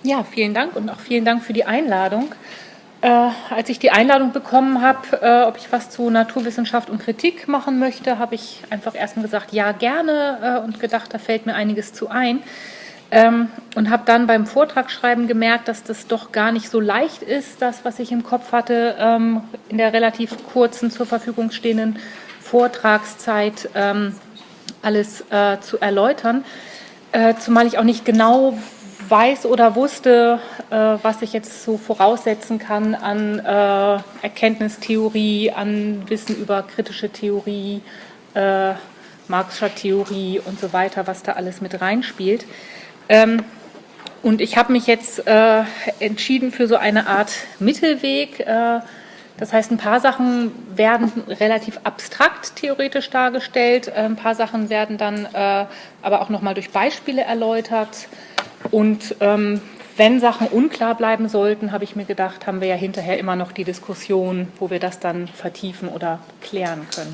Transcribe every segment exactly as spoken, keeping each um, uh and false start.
Ja, vielen Dank und auch vielen Dank für die Einladung. Äh, als ich die Einladung bekommen habe, äh, ob ich was zu Naturwissenschaft und Kritik machen möchte, habe ich einfach erstmal gesagt, ja, gerne äh, und gedacht, da fällt mir einiges zu ein. Ähm, und habe dann beim Vortragsschreiben gemerkt, dass das doch gar nicht so leicht ist, das, was ich im Kopf hatte, ähm, in der relativ kurzen zur Verfügung stehenden Vortragszeit ähm, alles äh, zu erläutern. Äh, zumal ich auch nicht genau weiß oder wusste, äh, was ich jetzt so voraussetzen kann an äh, Erkenntnistheorie, an Wissen über kritische Theorie, äh, Marxischer Theorie und so weiter, was da alles mit reinspielt. Ähm, und ich habe mich jetzt äh, entschieden für so eine Art Mittelweg. Äh, das heißt, ein paar Sachen werden relativ abstrakt theoretisch dargestellt, äh, ein paar Sachen werden dann äh, aber auch nochmal durch Beispiele erläutert. Und ähm, wenn Sachen unklar bleiben sollten, habe ich mir gedacht, haben wir ja hinterher immer noch die Diskussion, wo wir das dann vertiefen oder klären können.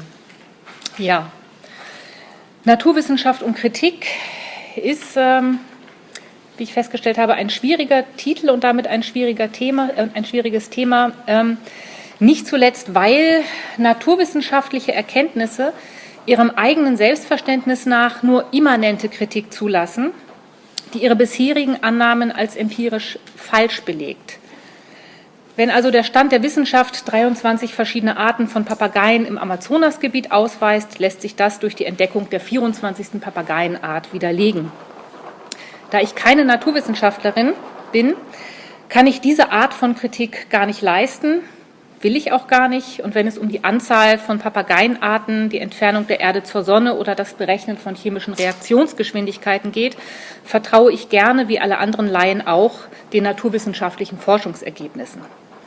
Ja, Naturwissenschaft und Kritik ist, ähm, wie ich festgestellt habe, ein schwieriger Titel und damit ein, schwieriger Thema, äh, ein schwieriges Thema. Ähm, nicht zuletzt, weil naturwissenschaftliche Erkenntnisse ihrem eigenen Selbstverständnis nach nur immanente Kritik zulassen, die ihre bisherigen Annahmen als empirisch falsch belegt. Wenn also der Stand der Wissenschaft dreiundzwanzig verschiedene Arten von Papageien im Amazonasgebiet ausweist, lässt sich das durch die Entdeckung der vierundzwanzigsten Papageienart widerlegen. Da ich keine Naturwissenschaftlerin bin, kann ich diese Art von Kritik gar nicht leisten, will ich auch gar nicht. Und wenn es um die Anzahl von Papageienarten, die Entfernung der Erde zur Sonne oder das Berechnen von chemischen Reaktionsgeschwindigkeiten geht, vertraue ich gerne, wie alle anderen Laien auch, den naturwissenschaftlichen Forschungsergebnissen.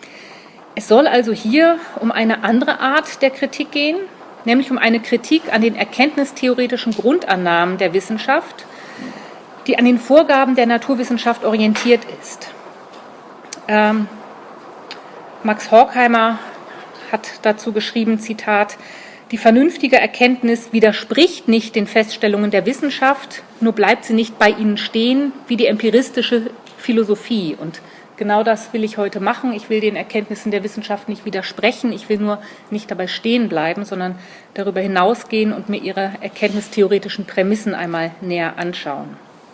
Es soll also hier um eine andere Art der Kritik gehen, nämlich um eine Kritik an den erkenntnistheoretischen Grundannahmen der Wissenschaft, die an den Vorgaben der Naturwissenschaft orientiert ist. Ähm, Max Horkheimer hat dazu geschrieben, Zitat, die vernünftige Erkenntnis widerspricht nicht den Feststellungen der Wissenschaft, nur bleibt sie nicht bei ihnen stehen wie die empiristische Philosophie. Und genau das will ich heute machen. Ich will den Erkenntnissen der Wissenschaft nicht widersprechen, ich will nur nicht dabei stehen bleiben, sondern darüber hinausgehen und mir ihre erkenntnistheoretischen Prämissen einmal näher anschauen.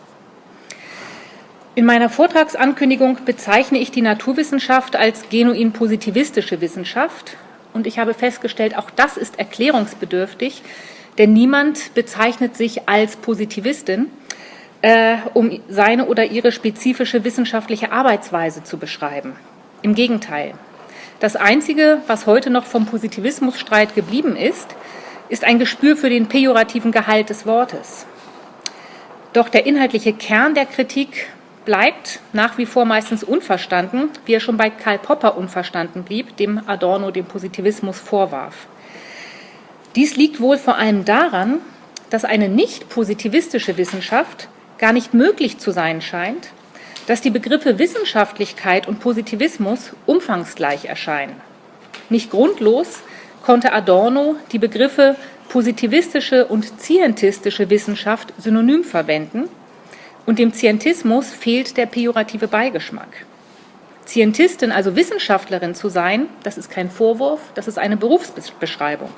In meiner Vortragsankündigung bezeichne ich die Naturwissenschaft als genuin positivistische Wissenschaft. Und ich habe festgestellt, auch das ist erklärungsbedürftig, denn niemand bezeichnet sich als Positivistin, äh, um seine oder ihre spezifische wissenschaftliche Arbeitsweise zu beschreiben. Im Gegenteil. Das Einzige, was heute noch vom Positivismusstreit geblieben ist, ist ein Gespür für den pejorativen Gehalt des Wortes. Doch der inhaltliche Kern der Kritik bleibt nach wie vor meistens unverstanden, wie er schon bei Karl Popper unverstanden blieb, dem Adorno den Positivismus vorwarf. Dies liegt wohl vor allem daran, dass eine nicht positivistische Wissenschaft gar nicht möglich zu sein scheint, dass die Begriffe Wissenschaftlichkeit und Positivismus umfangsgleich erscheinen. Nicht grundlos konnte Adorno die Begriffe positivistische und scientistische Wissenschaft synonym verwenden, und dem Scientismus fehlt der pejorative Beigeschmack. Scientistin, also Wissenschaftlerin zu sein, das ist kein Vorwurf, das ist eine Berufsbeschreibung.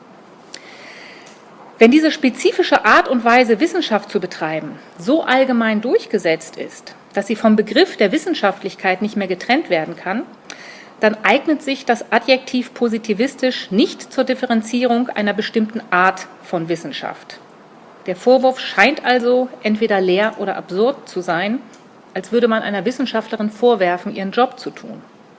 Wenn diese spezifische Art und Weise, Wissenschaft zu betreiben, so allgemein durchgesetzt ist, dass sie vom Begriff der Wissenschaftlichkeit nicht mehr getrennt werden kann, dann eignet sich das Adjektiv positivistisch nicht zur Differenzierung einer bestimmten Art von Wissenschaft. Der Vorwurf scheint also entweder leer oder absurd zu sein, als würde man einer Wissenschaftlerin vorwerfen, ihren Job zu tun.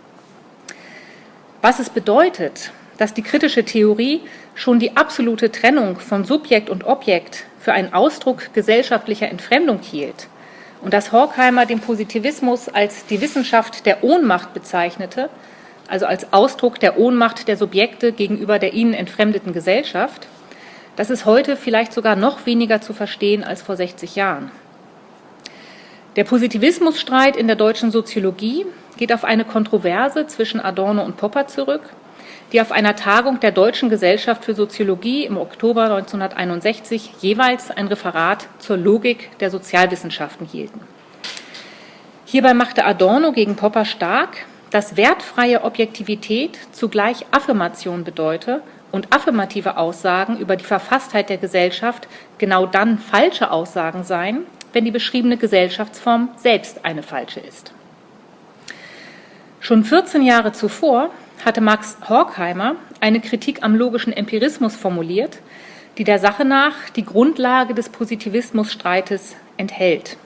Was es bedeutet, dass die kritische Theorie schon die absolute Trennung von Subjekt und Objekt für einen Ausdruck gesellschaftlicher Entfremdung hielt und dass Horkheimer den Positivismus als die Wissenschaft der Ohnmacht bezeichnete, also als Ausdruck der Ohnmacht der Subjekte gegenüber der ihnen entfremdeten Gesellschaft, das ist heute vielleicht sogar noch weniger zu verstehen als vor sechzig Jahren. Der Positivismusstreit in der deutschen Soziologie geht auf eine Kontroverse zwischen Adorno und Popper zurück, die auf einer Tagung der Deutschen Gesellschaft für Soziologie im Oktober neunzehnhunderteinundsechzig jeweils ein Referat zur Logik der Sozialwissenschaften hielten. Hierbei machte Adorno gegen Popper stark, dass wertfreie Objektivität zugleich Affirmation bedeute und affirmative Aussagen über die Verfasstheit der Gesellschaft genau dann falsche Aussagen seien, wenn die beschriebene Gesellschaftsform selbst eine falsche ist. Schon vierzehn Jahre zuvor hatte Max Horkheimer eine Kritik am logischen Empirismus formuliert, die der Sache nach die Grundlage des Positivismusstreites enthält.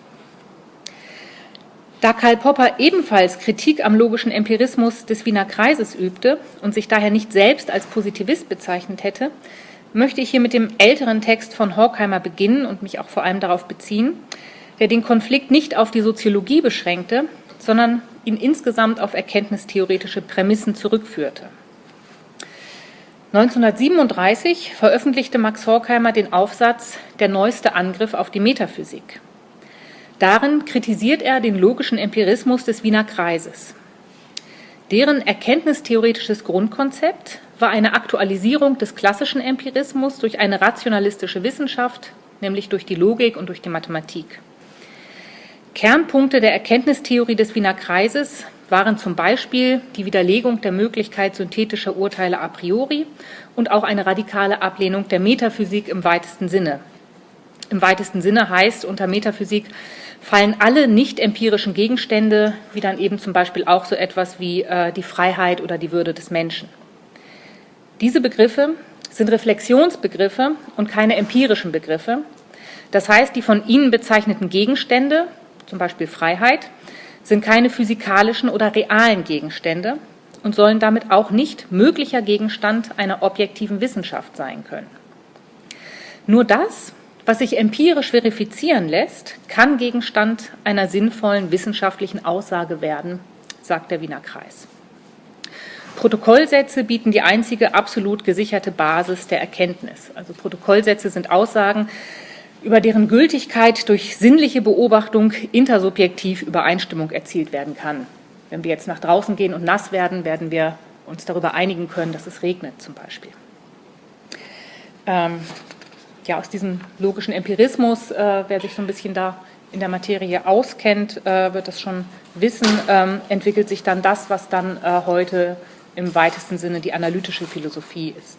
Da Karl Popper ebenfalls Kritik am logischen Empirismus des Wiener Kreises übte und sich daher nicht selbst als Positivist bezeichnet hätte, möchte ich hier mit dem älteren Text von Horkheimer beginnen und mich auch vor allem darauf beziehen, der den Konflikt nicht auf die Soziologie beschränkte, sondern ihn insgesamt auf erkenntnistheoretische Prämissen zurückführte. neunzehnhundertsiebenunddreißig veröffentlichte Max Horkheimer den Aufsatz »Der neueste Angriff auf die Metaphysik«. Darin kritisiert er den logischen Empirismus des Wiener Kreises. Deren erkenntnistheoretisches Grundkonzept war eine Aktualisierung des klassischen Empirismus durch eine rationalistische Wissenschaft, nämlich durch die Logik und durch die Mathematik. Kernpunkte der Erkenntnistheorie des Wiener Kreises waren zum Beispiel die Widerlegung der Möglichkeit synthetischer Urteile a priori und auch eine radikale Ablehnung der Metaphysik im weitesten Sinne. Im weitesten Sinne heißt, unter Metaphysik fallen alle nicht empirischen Gegenstände, wie dann eben zum Beispiel auch so etwas wie äh, die Freiheit oder die Würde des Menschen. Diese Begriffe sind Reflexionsbegriffe und keine empirischen Begriffe. Das heißt, die von ihnen bezeichneten Gegenstände, zum Beispiel Freiheit, sind keine physikalischen oder realen Gegenstände und sollen damit auch nicht möglicher Gegenstand einer objektiven Wissenschaft sein können. Nur das, was sich empirisch verifizieren lässt, kann Gegenstand einer sinnvollen wissenschaftlichen Aussage werden, sagt der Wiener Kreis. Protokollsätze bieten die einzige absolut gesicherte Basis der Erkenntnis. Also Protokollsätze sind Aussagen, über deren Gültigkeit durch sinnliche Beobachtung intersubjektiv Übereinstimmung erzielt werden kann. Wenn wir jetzt nach draußen gehen und nass werden, werden wir uns darüber einigen können, dass es regnet zum Beispiel. Ähm, ja, aus diesem logischen Empirismus, äh, wer sich so ein bisschen da in der Materie auskennt, äh, wird das schon wissen, ähm, entwickelt sich dann das, was dann äh, heute im weitesten Sinne die analytische Philosophie ist.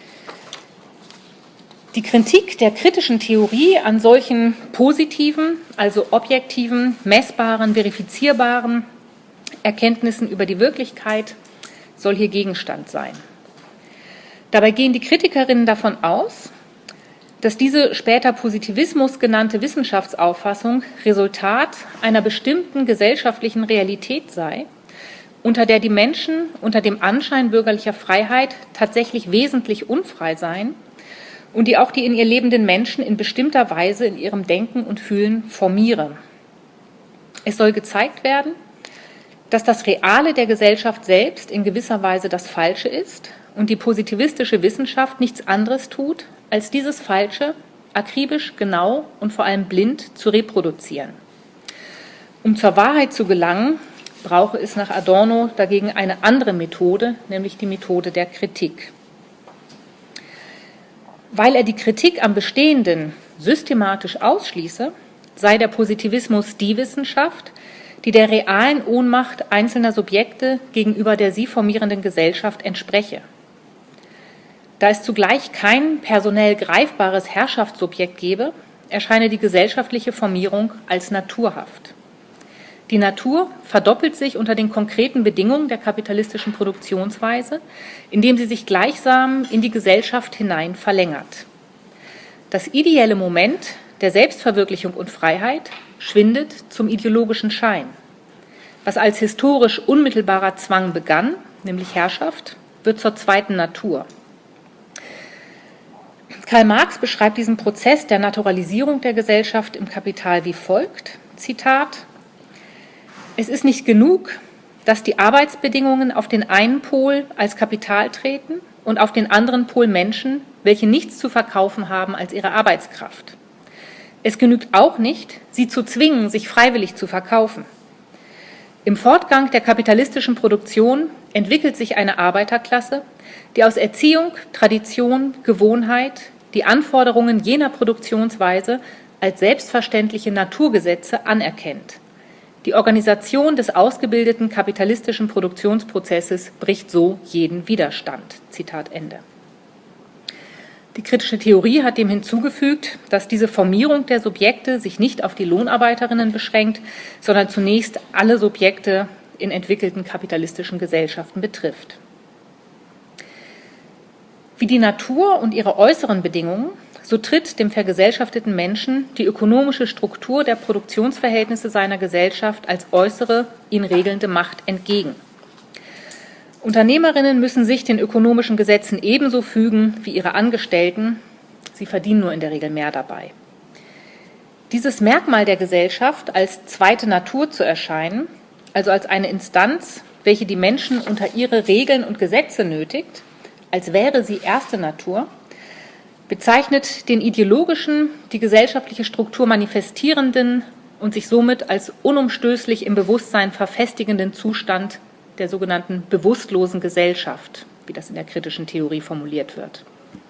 Die Kritik der kritischen Theorie an solchen positiven, also objektiven, messbaren, verifizierbaren Erkenntnissen über die Wirklichkeit soll hier Gegenstand sein. Dabei gehen die Kritikerinnen davon aus, dass diese später Positivismus genannte Wissenschaftsauffassung Resultat einer bestimmten gesellschaftlichen Realität sei, unter der die Menschen unter dem Anschein bürgerlicher Freiheit tatsächlich wesentlich unfrei seien und die auch die in ihr lebenden Menschen in bestimmter Weise in ihrem Denken und Fühlen formiere. Es soll gezeigt werden, dass das Reale der Gesellschaft selbst in gewisser Weise das Falsche ist und die positivistische Wissenschaft nichts anderes tut, als dieses Falsche akribisch, genau und vor allem blind zu reproduzieren. Um zur Wahrheit zu gelangen, brauche es nach Adorno dagegen eine andere Methode, nämlich die Methode der Kritik. Weil er die Kritik am Bestehenden systematisch ausschließe, sei der Positivismus die Wissenschaft, die der realen Ohnmacht einzelner Subjekte gegenüber der sie formierenden Gesellschaft entspreche. Da es zugleich kein personell greifbares Herrschaftssubjekt gebe, erscheine die gesellschaftliche Formierung als naturhaft. Die Natur verdoppelt sich unter den konkreten Bedingungen der kapitalistischen Produktionsweise, indem sie sich gleichsam in die Gesellschaft hinein verlängert. Das ideelle Moment der Selbstverwirklichung und Freiheit schwindet zum ideologischen Schein. Was als historisch unmittelbarer Zwang begann, nämlich Herrschaft, wird zur zweiten Natur. Karl Marx beschreibt diesen Prozess der Naturalisierung der Gesellschaft im Kapital wie folgt, Zitat: Es ist nicht genug, dass die Arbeitsbedingungen auf den einen Pol als Kapital treten und auf den anderen Pol Menschen, welche nichts zu verkaufen haben als ihre Arbeitskraft. Es genügt auch nicht, sie zu zwingen, sich freiwillig zu verkaufen. Im Fortgang der kapitalistischen Produktion entwickelt sich eine Arbeiterklasse, die aus Erziehung, Tradition, Gewohnheit die Anforderungen jener Produktionsweise als selbstverständliche Naturgesetze anerkennt. Die Organisation des ausgebildeten kapitalistischen Produktionsprozesses bricht so jeden Widerstand. Zitat Ende. Die kritische Theorie hat dem hinzugefügt, dass diese Formierung der Subjekte sich nicht auf die Lohnarbeiterinnen beschränkt, sondern zunächst alle Subjekte in entwickelten kapitalistischen Gesellschaften betrifft. Wie die Natur und ihre äußeren Bedingungen, so tritt dem vergesellschafteten Menschen die ökonomische Struktur der Produktionsverhältnisse seiner Gesellschaft als äußere, ihn regelnde Macht entgegen. Unternehmerinnen müssen sich den ökonomischen Gesetzen ebenso fügen wie ihre Angestellten, sie verdienen nur in der Regel mehr dabei. Dieses Merkmal der Gesellschaft als zweite Natur zu erscheinen, also als eine Instanz, welche die Menschen unter ihre Regeln und Gesetze nötigt, als wäre sie erste Natur, bezeichnet den ideologischen, die gesellschaftliche Struktur manifestierenden und sich somit als unumstößlich im Bewusstsein verfestigenden Zustand der sogenannten bewusstlosen Gesellschaft, wie das in der kritischen Theorie formuliert wird.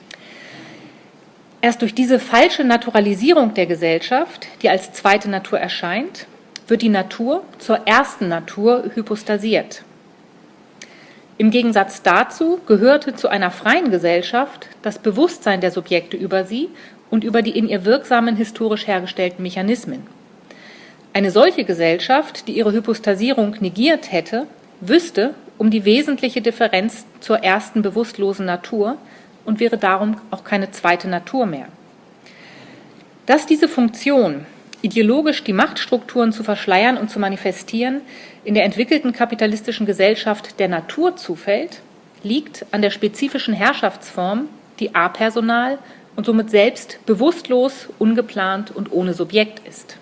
Erst durch diese falsche Naturalisierung der Gesellschaft, die als zweite Natur erscheint, wird die Natur zur ersten Natur hypostasiert. Im Gegensatz dazu gehörte zu einer freien Gesellschaft das Bewusstsein der Subjekte über sie und über die in ihr wirksamen historisch hergestellten Mechanismen. Eine solche Gesellschaft, die ihre Hypostasierung negiert hätte, wüsste um die wesentliche Differenz zur ersten bewusstlosen Natur und wäre darum auch keine zweite Natur mehr. Dass diese Funktion, ideologisch die Machtstrukturen zu verschleiern und zu manifestieren, in der entwickelten kapitalistischen Gesellschaft der Natur zufällt, liegt an der spezifischen Herrschaftsform, die apersonal und somit selbst bewusstlos, ungeplant und ohne Subjekt ist.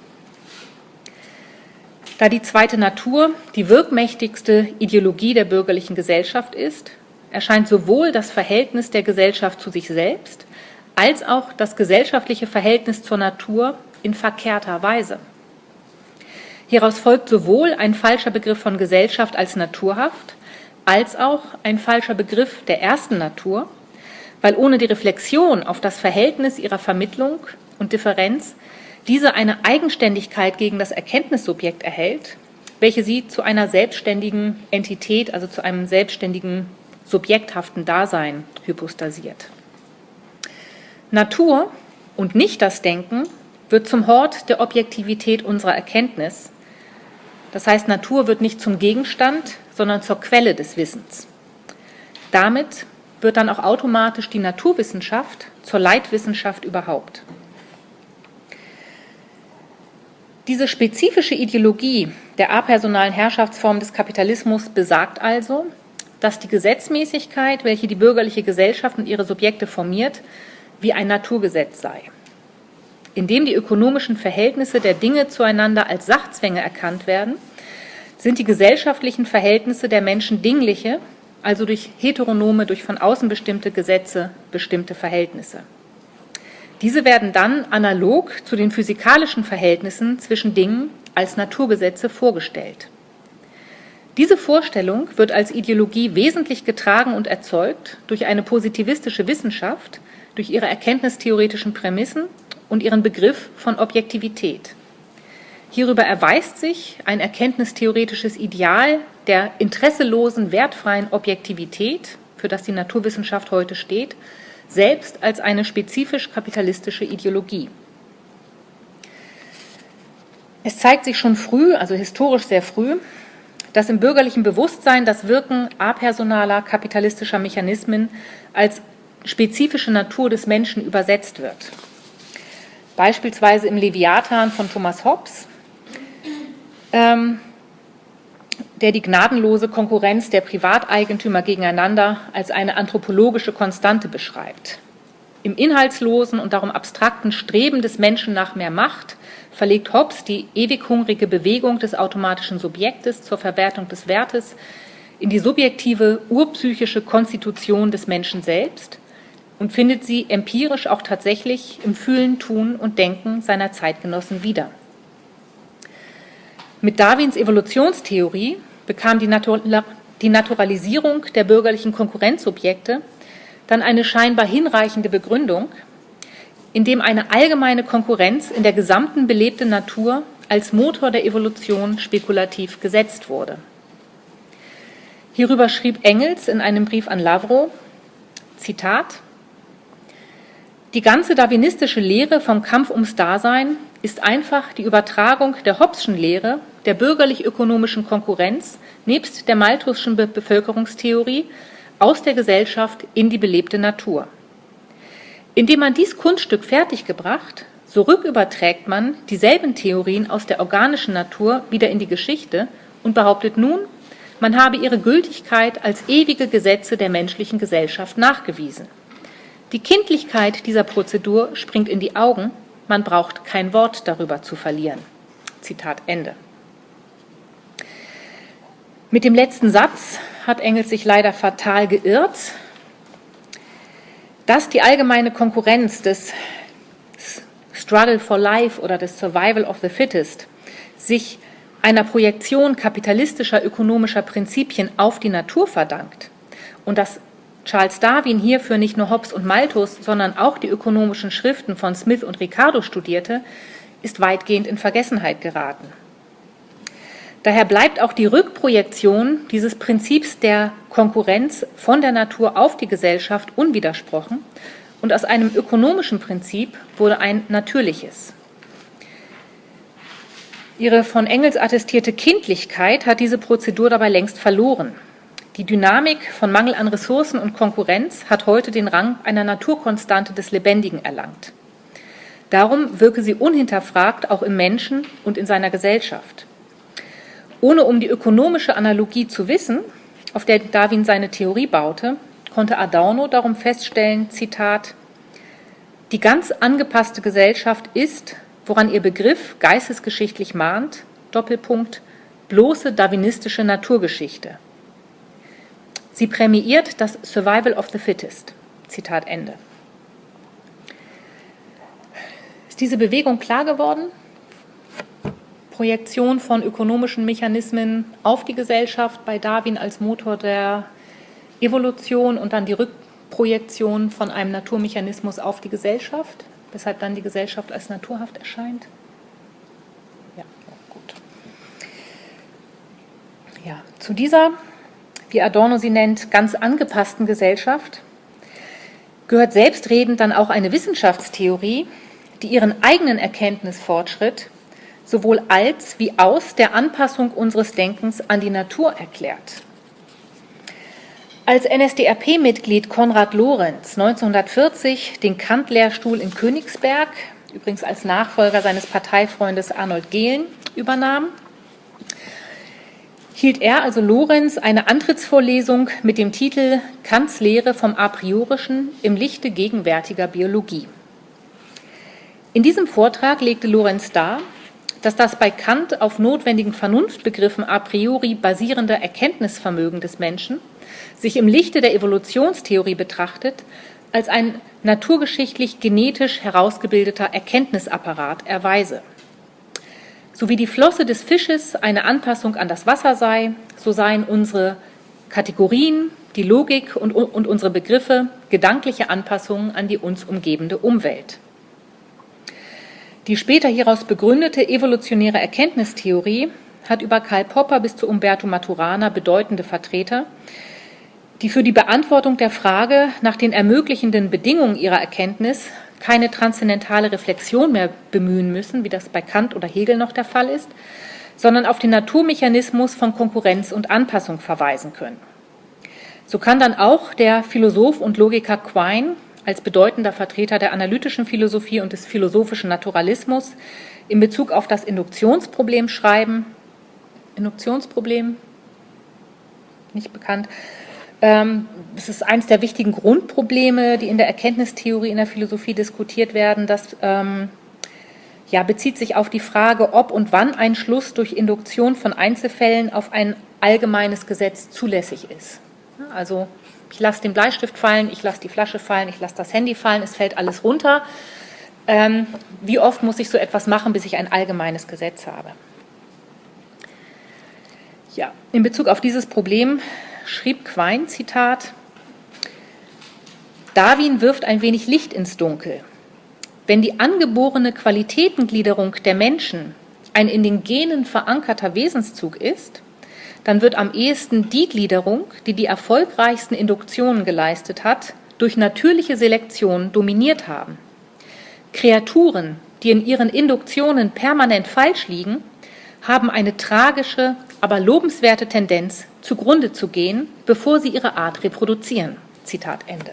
Da die zweite Natur die wirkmächtigste Ideologie der bürgerlichen Gesellschaft ist, erscheint sowohl das Verhältnis der Gesellschaft zu sich selbst als auch das gesellschaftliche Verhältnis zur Natur in verkehrter Weise. Hieraus folgt sowohl ein falscher Begriff von Gesellschaft als naturhaft, als auch ein falscher Begriff der ersten Natur, weil ohne die Reflexion auf das Verhältnis ihrer Vermittlung und Differenz diese eine Eigenständigkeit gegen das Erkenntnissubjekt erhält, welche sie zu einer selbstständigen Entität, also zu einem selbstständigen subjekthaften Dasein hypostasiert. Natur und nicht das Denken wird zum Hort der Objektivität unserer Erkenntnis. Das heißt, Natur wird nicht zum Gegenstand, sondern zur Quelle des Wissens. Damit wird dann auch automatisch die Naturwissenschaft zur Leitwissenschaft überhaupt. Diese spezifische Ideologie der apersonalen Herrschaftsform des Kapitalismus besagt also, dass die Gesetzmäßigkeit, welche die bürgerliche Gesellschaft und ihre Subjekte formiert, wie ein Naturgesetz sei, indem die ökonomischen Verhältnisse der Dinge zueinander als Sachzwänge erkannt werden, sind die gesellschaftlichen Verhältnisse der Menschen dingliche, also durch heteronome, durch von außen bestimmte Gesetze bestimmte Verhältnisse. Diese werden dann analog zu den physikalischen Verhältnissen zwischen Dingen als Naturgesetze vorgestellt. Diese Vorstellung wird als Ideologie wesentlich getragen und erzeugt durch eine positivistische Wissenschaft, durch ihre erkenntnistheoretischen Prämissen und ihren Begriff von Objektivität. Hierüber erweist sich ein erkenntnistheoretisches Ideal der interesselosen, wertfreien Objektivität, für das die Naturwissenschaft heute steht, selbst als eine spezifisch kapitalistische Ideologie. Es zeigt sich schon früh, also historisch sehr früh, dass im bürgerlichen Bewusstsein das Wirken apersonaler kapitalistischer Mechanismen als spezifische Natur des Menschen übersetzt wird. Beispielsweise im Leviathan von Thomas Hobbes, ähm, der die gnadenlose Konkurrenz der Privateigentümer gegeneinander als eine anthropologische Konstante beschreibt. Im inhaltslosen und darum abstrakten Streben des Menschen nach mehr Macht verlegt Hobbes die ewig hungrige Bewegung des automatischen Subjektes zur Verwertung des Wertes in die subjektive, urpsychische Konstitution des Menschen selbst und findet sie empirisch auch tatsächlich im Fühlen, Tun und Denken seiner Zeitgenossen wieder. Mit Darwins Evolutionstheorie bekam die, Natur- die Naturalisierung der bürgerlichen Konkurrenzsubjekte dann eine scheinbar hinreichende Begründung, indem eine allgemeine Konkurrenz in der gesamten belebten Natur als Motor der Evolution spekulativ gesetzt wurde. Hierüber schrieb Engels in einem Brief an Lavrov, Zitat: Die ganze darwinistische Lehre vom Kampf ums Dasein ist einfach die Übertragung der Hobbes'schen Lehre, der bürgerlich-ökonomischen Konkurrenz nebst der Malthusschen Be- Bevölkerungstheorie aus der Gesellschaft in die belebte Natur. Indem man dies Kunststück fertiggebracht, so rücküberträgt man dieselben Theorien aus der organischen Natur wieder in die Geschichte und behauptet nun, man habe ihre Gültigkeit als ewige Gesetze der menschlichen Gesellschaft nachgewiesen. Die Kindlichkeit dieser Prozedur springt in die Augen, man braucht kein Wort darüber zu verlieren. Zitat Ende. Mit dem letzten Satz hat Engels sich leider fatal geirrt. Dass die allgemeine Konkurrenz des Struggle for Life oder des Survival of the Fittest sich einer Projektion kapitalistischer ökonomischer Prinzipien auf die Natur verdankt und dass Charles Darwin hierfür nicht nur Hobbes und Malthus, sondern auch die ökonomischen Schriften von Smith und Ricardo studierte, ist weitgehend in Vergessenheit geraten. Daher bleibt auch die Rückprojektion dieses Prinzips der Konkurrenz von der Natur auf die Gesellschaft unwidersprochen und aus einem ökonomischen Prinzip wurde ein natürliches. Ihre von Engels attestierte Kindlichkeit hat diese Prozedur dabei längst verloren. Die Dynamik von Mangel an Ressourcen und Konkurrenz hat heute den Rang einer Naturkonstante des Lebendigen erlangt. Darum wirke sie unhinterfragt auch im Menschen und in seiner Gesellschaft. Ohne um die ökonomische Analogie zu wissen, auf der Darwin seine Theorie baute, konnte Adorno darum feststellen, Zitat, die ganz angepasste Gesellschaft ist, woran ihr Begriff geistesgeschichtlich mahnt, Doppelpunkt, bloße darwinistische Naturgeschichte. Sie prämiiert das Survival of the Fittest. Zitat Ende. Ist diese Bewegung klar geworden? Projektion von ökonomischen Mechanismen auf die Gesellschaft bei Darwin als Motor der Evolution und dann die Rückprojektion von einem Naturmechanismus auf die Gesellschaft, weshalb dann die Gesellschaft als naturhaft erscheint. Ja, gut. Ja, zu dieser, wie Adorno sie nennt, ganz angepassten Gesellschaft gehört selbstredend dann auch eine Wissenschaftstheorie, die ihren eigenen Erkenntnisfortschritt sowohl als wie aus der Anpassung unseres Denkens an die Natur erklärt. Als N S D A P-Mitglied Konrad Lorenz neunzehnhundertvierzig den Kant-Lehrstuhl in Königsberg, übrigens als Nachfolger seines Parteifreundes Arnold Gehlen, übernahm, hielt er, also Lorenz, eine Antrittsvorlesung mit dem Titel Kants Lehre vom Apriorischen im Lichte gegenwärtiger Biologie. In diesem Vortrag legte Lorenz dar, dass das bei Kant auf notwendigen Vernunftbegriffen a priori basierende Erkenntnisvermögen des Menschen sich im Lichte der Evolutionstheorie betrachtet als ein naturgeschichtlich genetisch herausgebildeter Erkenntnisapparat erweise. So wie die Flosse des Fisches eine Anpassung an das Wasser sei, so seien unsere Kategorien, die Logik und, und unsere Begriffe gedankliche Anpassungen an die uns umgebende Umwelt. Die später hieraus begründete evolutionäre Erkenntnistheorie hat über Karl Popper bis zu Umberto Maturana bedeutende Vertreter, die für die Beantwortung der Frage nach den ermöglichenden Bedingungen ihrer Erkenntnis keine transzendentale Reflexion mehr bemühen müssen, wie das bei Kant oder Hegel noch der Fall ist, sondern auf den Naturmechanismus von Konkurrenz und Anpassung verweisen können. So kann dann auch der Philosoph und Logiker Quine als bedeutender Vertreter der analytischen Philosophie und des philosophischen Naturalismus in Bezug auf das Induktionsproblem schreiben. Induktionsproblem, nicht bekannt. Es ist eines der wichtigen Grundprobleme, die in der Erkenntnistheorie, in der Philosophie diskutiert werden. Das ähm, ja, bezieht sich auf die Frage, ob und wann ein Schluss durch Induktion von Einzelfällen auf ein allgemeines Gesetz zulässig ist. Also ich lasse den Bleistift fallen, ich lasse die Flasche fallen, ich lasse das Handy fallen, es fällt alles runter. Ähm, wie oft muss ich so etwas machen, bis ich ein allgemeines Gesetz habe? Ja, in Bezug auf dieses Problem schrieb Quine, Zitat, Darwin wirft ein wenig Licht ins Dunkel. Wenn die angeborene Qualitätengliederung der Menschen ein in den Genen verankerter Wesenszug ist, dann wird am ehesten die Gliederung, die die erfolgreichsten Induktionen geleistet hat, durch natürliche Selektion dominiert haben. Kreaturen, die in ihren Induktionen permanent falsch liegen, haben eine tragische, aber lobenswerte Tendenz, zugrunde zu gehen, bevor sie ihre Art reproduzieren. Zitat Ende.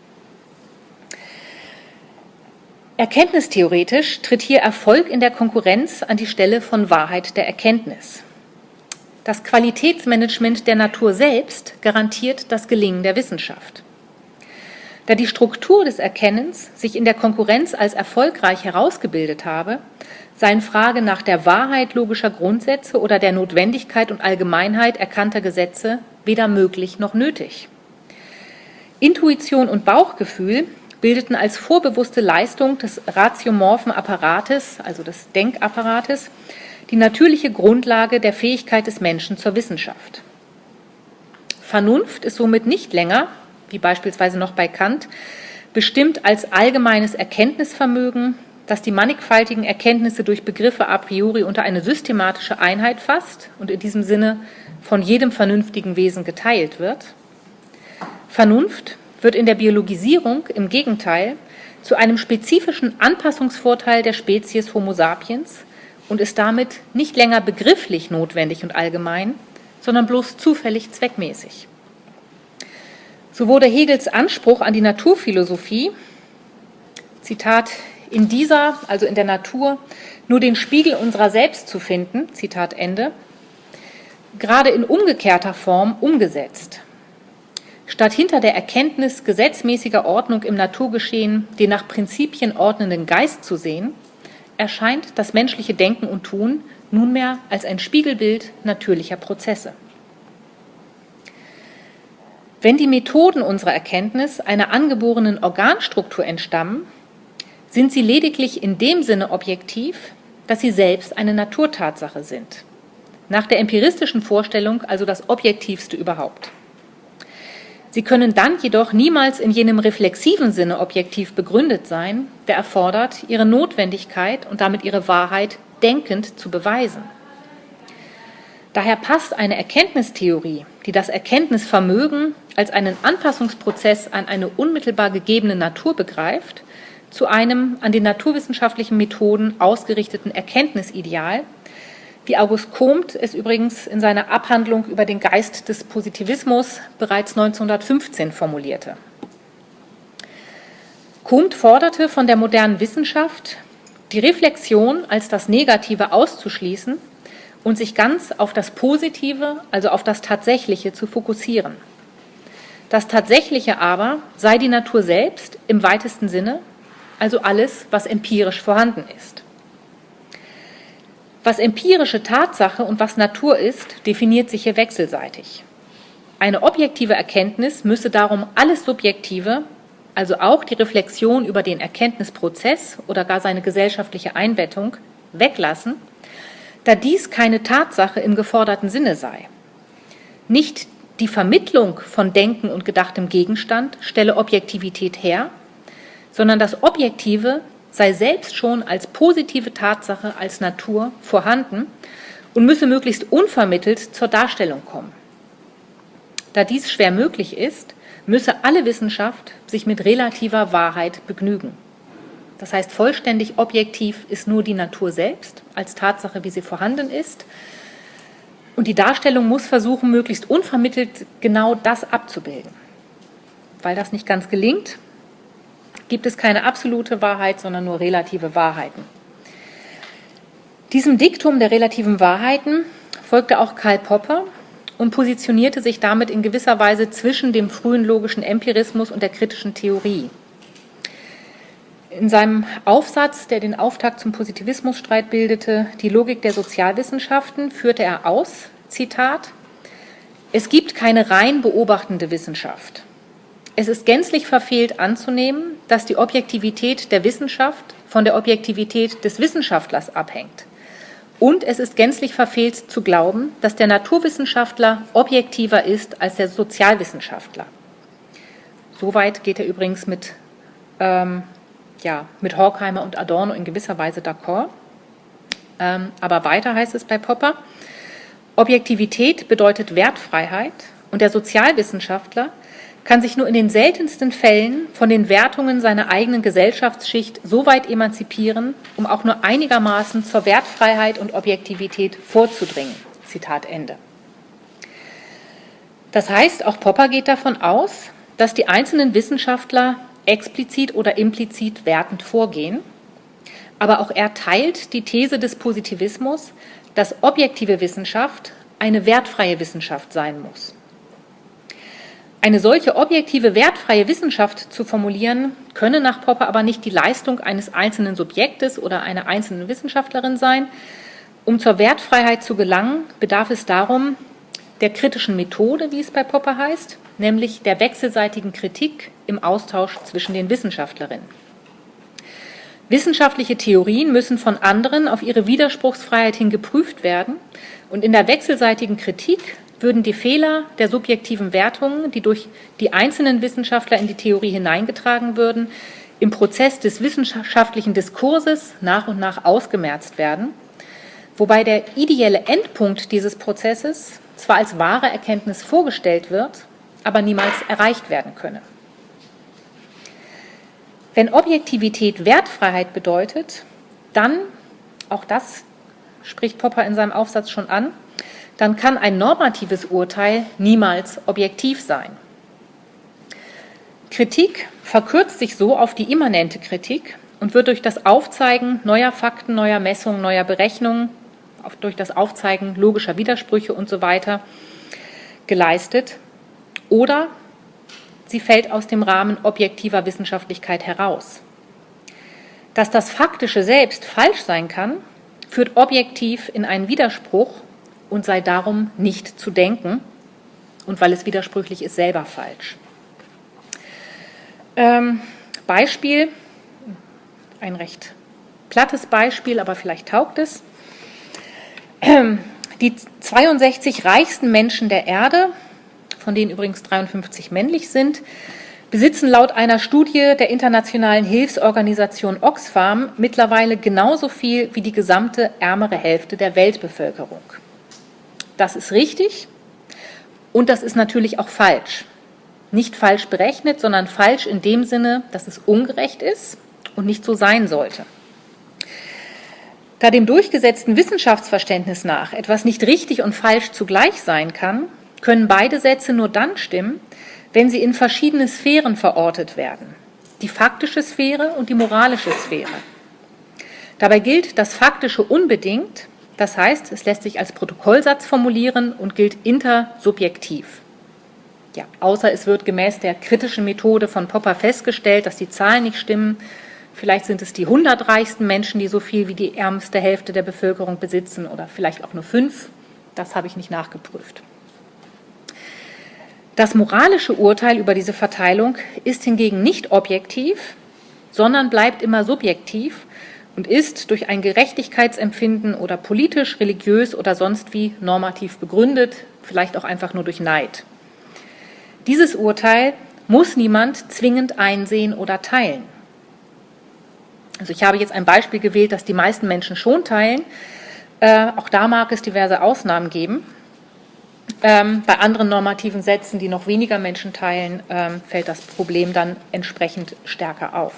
Erkenntnistheoretisch tritt hier Erfolg in der Konkurrenz an die Stelle von Wahrheit der Erkenntnis. Das Qualitätsmanagement der Natur selbst garantiert das Gelingen der Wissenschaft. Da die Struktur des Erkennens sich in der Konkurrenz als erfolgreich herausgebildet habe, sei in Frage nach der Wahrheit logischer Grundsätze oder der Notwendigkeit und Allgemeinheit erkannter Gesetze weder möglich noch nötig. Intuition und Bauchgefühl bildeten als vorbewusste Leistung des ratiomorphen Apparates, also des Denkapparates, die natürliche Grundlage der Fähigkeit des Menschen zur Wissenschaft. Vernunft ist somit nicht länger, wie beispielsweise noch bei Kant, bestimmt als allgemeines Erkenntnisvermögen, das die mannigfaltigen Erkenntnisse durch Begriffe a priori unter eine systematische Einheit fasst und in diesem Sinne von jedem vernünftigen Wesen geteilt wird. Vernunft wird in der Biologisierung im Gegenteil zu einem spezifischen Anpassungsvorteil der Spezies Homo sapiens und ist damit nicht länger begrifflich notwendig und allgemein, sondern bloß zufällig zweckmäßig. So wurde Hegels Anspruch an die Naturphilosophie, Zitat, in dieser, also in der Natur, nur den Spiegel unserer selbst zu finden, Zitat Ende, gerade in umgekehrter Form umgesetzt. Statt hinter der Erkenntnis gesetzmäßiger Ordnung im Naturgeschehen den nach Prinzipien ordnenden Geist zu sehen, erscheint das menschliche Denken und Tun nunmehr als ein Spiegelbild natürlicher Prozesse. Wenn die Methoden unserer Erkenntnis einer angeborenen Organstruktur entstammen, sind sie lediglich in dem Sinne objektiv, dass sie selbst eine Naturtatsache sind. Nach der empiristischen Vorstellung also das Objektivste überhaupt. Sie können dann jedoch niemals in jenem reflexiven Sinne objektiv begründet sein, der erfordert, ihre Notwendigkeit und damit ihre Wahrheit denkend zu beweisen. Daher passt eine Erkenntnistheorie, die das Erkenntnisvermögen als einen Anpassungsprozess an eine unmittelbar gegebene Natur begreift, zu einem an den naturwissenschaftlichen Methoden ausgerichteten Erkenntnisideal, wie August Comte es übrigens in seiner Abhandlung über den Geist des Positivismus bereits neunzehnhundertfünfzehn formulierte. Comte forderte von der modernen Wissenschaft, die Reflexion als das Negative auszuschließen und sich ganz auf das Positive, also auf das Tatsächliche, zu fokussieren. Das Tatsächliche aber sei die Natur selbst im weitesten Sinne, also alles, was empirisch vorhanden ist. Was empirische Tatsache und was Natur ist, definiert sich hier wechselseitig. Eine objektive Erkenntnis müsse darum alles Subjektive, also auch die Reflexion über den Erkenntnisprozess oder gar seine gesellschaftliche Einbettung, weglassen, da dies keine Tatsache im geforderten Sinne sei. Nicht die Vermittlung von Denken und gedachtem Gegenstand stelle Objektivität her, sondern das Objektive sei selbst schon als positive Tatsache, als Natur vorhanden und müsse möglichst unvermittelt zur Darstellung kommen. Da dies schwer möglich ist, müsse alle Wissenschaft sich mit relativer Wahrheit begnügen. Das heißt, vollständig objektiv ist nur die Natur selbst, als Tatsache, wie sie vorhanden ist. Und die Darstellung muss versuchen, möglichst unvermittelt genau das abzubilden. Weil das nicht ganz gelingt, gibt es keine absolute Wahrheit, sondern nur relative Wahrheiten. Diesem Diktum der relativen Wahrheiten folgte auch Karl Popper und positionierte sich damit in gewisser Weise zwischen dem frühen logischen Empirismus und der kritischen Theorie. In seinem Aufsatz, der den Auftakt zum Positivismusstreit bildete, die Logik der Sozialwissenschaften, führte er aus, Zitat, es gibt keine rein beobachtende Wissenschaft. Es ist gänzlich verfehlt anzunehmen, dass die Objektivität der Wissenschaft von der Objektivität des Wissenschaftlers abhängt. Und es ist gänzlich verfehlt zu glauben, dass der Naturwissenschaftler objektiver ist als der Sozialwissenschaftler. Soweit geht er übrigens mit, ähm, ja, mit Horkheimer und Adorno in gewisser Weise d'accord. Ähm, aber weiter heißt es bei Popper, Objektivität bedeutet Wertfreiheit und der Sozialwissenschaftler kann sich nur in den seltensten Fällen von den Wertungen seiner eigenen Gesellschaftsschicht so weit emanzipieren, um auch nur einigermaßen zur Wertfreiheit und Objektivität vorzudringen. Zitat Ende. Das heißt, auch Popper geht davon aus, dass die einzelnen Wissenschaftler explizit oder implizit wertend vorgehen, aber auch er teilt die These des Positivismus, dass objektive Wissenschaft eine wertfreie Wissenschaft sein muss. Eine solche objektive, wertfreie Wissenschaft zu formulieren, könne nach Popper aber nicht die Leistung eines einzelnen Subjektes oder einer einzelnen Wissenschaftlerin sein. Um zur Wertfreiheit zu gelangen, bedarf es darum der kritischen Methode, wie es bei Popper heißt, nämlich der wechselseitigen Kritik im Austausch zwischen den Wissenschaftlerinnen. Wissenschaftliche Theorien müssen von anderen auf ihre Widerspruchsfreiheit hin geprüft werden und in der wechselseitigen Kritik würden die Fehler der subjektiven Wertungen, die durch die einzelnen Wissenschaftler in die Theorie hineingetragen würden, im Prozess des wissenschaftlichen Diskurses nach und nach ausgemerzt werden, wobei der ideelle Endpunkt dieses Prozesses zwar als wahre Erkenntnis vorgestellt wird, aber niemals erreicht werden könne. Wenn Objektivität Wertfreiheit bedeutet, dann, auch das spricht Popper in seinem Aufsatz schon an, dann kann ein normatives Urteil niemals objektiv sein. Kritik verkürzt sich so auf die immanente Kritik und wird durch das Aufzeigen neuer Fakten, neuer Messungen, neuer Berechnungen, durch das Aufzeigen logischer Widersprüche und so weiter geleistet. Oder sie fällt aus dem Rahmen objektiver Wissenschaftlichkeit heraus. Dass das Faktische selbst falsch sein kann, führt objektiv in einen Widerspruch und sei darum nicht zu denken und weil es widersprüchlich ist, selber falsch. Ähm, Beispiel, ein recht plattes Beispiel, aber vielleicht taugt es. Die zweiundsechzig reichsten Menschen der Erde, von denen übrigens dreiundfünfzig männlich sind, besitzen laut einer Studie der internationalen Hilfsorganisation Oxfam mittlerweile genauso viel wie die gesamte ärmere Hälfte der Weltbevölkerung. Das ist richtig und das ist natürlich auch falsch. Nicht falsch berechnet, sondern falsch in dem Sinne, dass es ungerecht ist und nicht so sein sollte. Da dem durchgesetzten Wissenschaftsverständnis nach etwas nicht richtig und falsch zugleich sein kann, können beide Sätze nur dann stimmen, wenn sie in verschiedene Sphären verortet werden. Die faktische Sphäre und die moralische Sphäre. Dabei gilt das Faktische unbedingt, das heißt, es lässt sich als Protokollsatz formulieren und gilt intersubjektiv. Ja, außer es wird gemäß der kritischen Methode von Popper festgestellt, dass die Zahlen nicht stimmen. Vielleicht sind es die hundert reichsten Menschen, die so viel wie die ärmste Hälfte der Bevölkerung besitzen oder vielleicht auch nur fünf. Das habe ich nicht nachgeprüft. Das moralische Urteil über diese Verteilung ist hingegen nicht objektiv, sondern bleibt immer subjektiv und ist durch ein Gerechtigkeitsempfinden oder politisch, religiös oder sonst wie normativ begründet, vielleicht auch einfach nur durch Neid. Dieses Urteil muss niemand zwingend einsehen oder teilen. Also ich habe jetzt ein Beispiel gewählt, das die meisten Menschen schon teilen. Äh, auch da mag es diverse Ausnahmen geben. Ähm, bei anderen normativen Sätzen, die noch weniger Menschen teilen, ähm, fällt das Problem dann entsprechend stärker auf.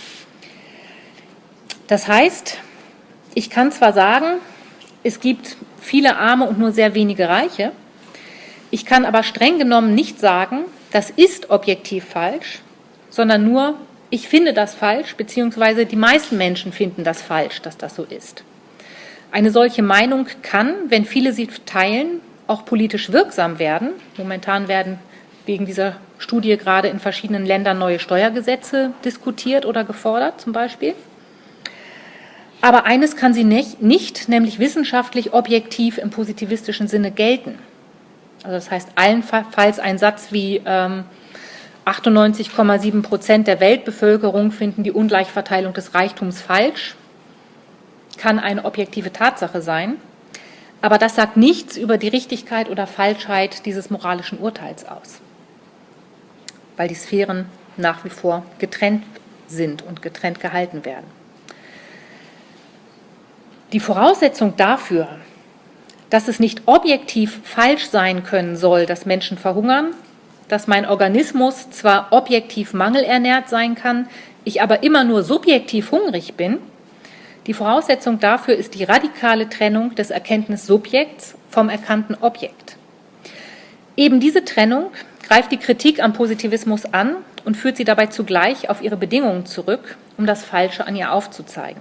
Das heißt, ich kann zwar sagen, es gibt viele Arme und nur sehr wenige Reiche, ich kann aber streng genommen nicht sagen, das ist objektiv falsch, sondern nur, ich finde das falsch, beziehungsweise die meisten Menschen finden das falsch, dass das so ist. Eine solche Meinung kann, wenn viele sie teilen, auch politisch wirksam werden. Momentan werden wegen dieser Studie gerade in verschiedenen Ländern neue Steuergesetze diskutiert oder gefordert, zum Beispiel. Aber eines kann sie nicht, nicht, nämlich wissenschaftlich objektiv im positivistischen Sinne gelten. Also das heißt allenfalls ein Satz wie ähm, achtundneunzig Komma sieben Prozent der Weltbevölkerung finden die Ungleichverteilung des Reichtums falsch, kann eine objektive Tatsache sein. Aber das sagt nichts über die Richtigkeit oder Falschheit dieses moralischen Urteils aus, weil die Sphären nach wie vor getrennt sind und getrennt gehalten werden. Die Voraussetzung dafür, dass es nicht objektiv falsch sein können soll, dass Menschen verhungern, dass mein Organismus zwar objektiv mangelernährt sein kann, ich aber immer nur subjektiv hungrig bin, die Voraussetzung dafür ist die radikale Trennung des Erkenntnissubjekts vom erkannten Objekt. Eben diese Trennung greift die Kritik am Positivismus an und führt sie dabei zugleich auf ihre Bedingungen zurück, um das Falsche an ihr aufzuzeigen.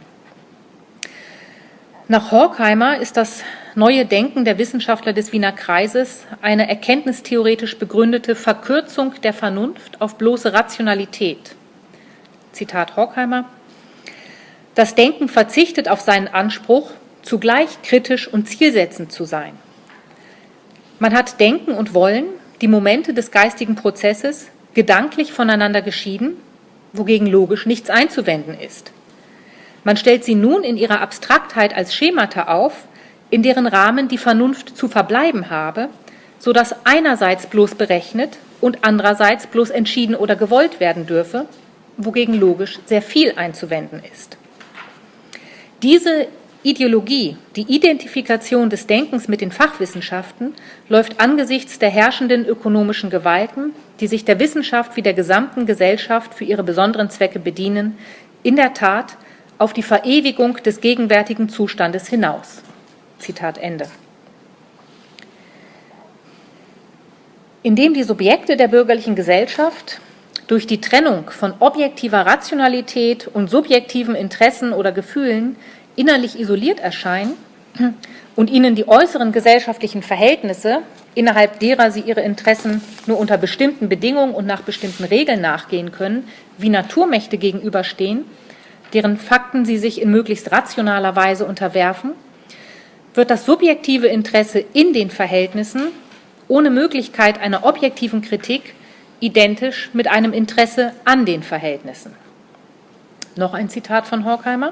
Nach Horkheimer ist das neue Denken der Wissenschaftler des Wiener Kreises eine erkenntnistheoretisch begründete Verkürzung der Vernunft auf bloße Rationalität. Zitat Horkheimer: Das Denken verzichtet auf seinen Anspruch, zugleich kritisch und zielsetzend zu sein. Man hat Denken und Wollen, die Momente des geistigen Prozesses, gedanklich voneinander geschieden, wogegen logisch nichts einzuwenden ist. Man stellt sie nun in ihrer Abstraktheit als Schemata auf, in deren Rahmen die Vernunft zu verbleiben habe, so dass einerseits bloß berechnet und andererseits bloß entschieden oder gewollt werden dürfe, wogegen logisch sehr viel einzuwenden ist. Diese Ideologie, die Identifikation des Denkens mit den Fachwissenschaften, läuft angesichts der herrschenden ökonomischen Gewalten, die sich der Wissenschaft wie der gesamten Gesellschaft für ihre besonderen Zwecke bedienen, in der Tat auf die Verewigung des gegenwärtigen Zustandes hinaus. Zitat Ende. Indem die Subjekte der bürgerlichen Gesellschaft durch die Trennung von objektiver Rationalität und subjektiven Interessen oder Gefühlen innerlich isoliert erscheinen und ihnen die äußeren gesellschaftlichen Verhältnisse, innerhalb derer sie ihre Interessen nur unter bestimmten Bedingungen und nach bestimmten Regeln nachgehen können, wie Naturmächte gegenüberstehen, deren Fakten sie sich in möglichst rationaler Weise unterwerfen, wird das subjektive Interesse in den Verhältnissen ohne Möglichkeit einer objektiven Kritik identisch mit einem Interesse an den Verhältnissen. Noch ein Zitat von Horkheimer.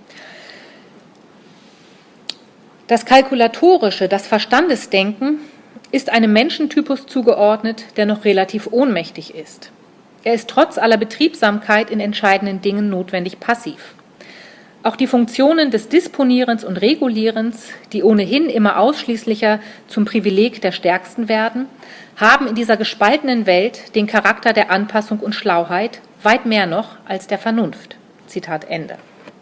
Das Kalkulatorische, das Verstandesdenken ist einem Menschentypus zugeordnet, der noch relativ ohnmächtig ist. Er ist trotz aller Betriebsamkeit in entscheidenden Dingen notwendig passiv. Auch die Funktionen des Disponierens und Regulierens, die ohnehin immer ausschließlicher zum Privileg der Stärksten werden, haben in dieser gespaltenen Welt den Charakter der Anpassung und Schlauheit, weit mehr noch als der Vernunft. Zitat Ende.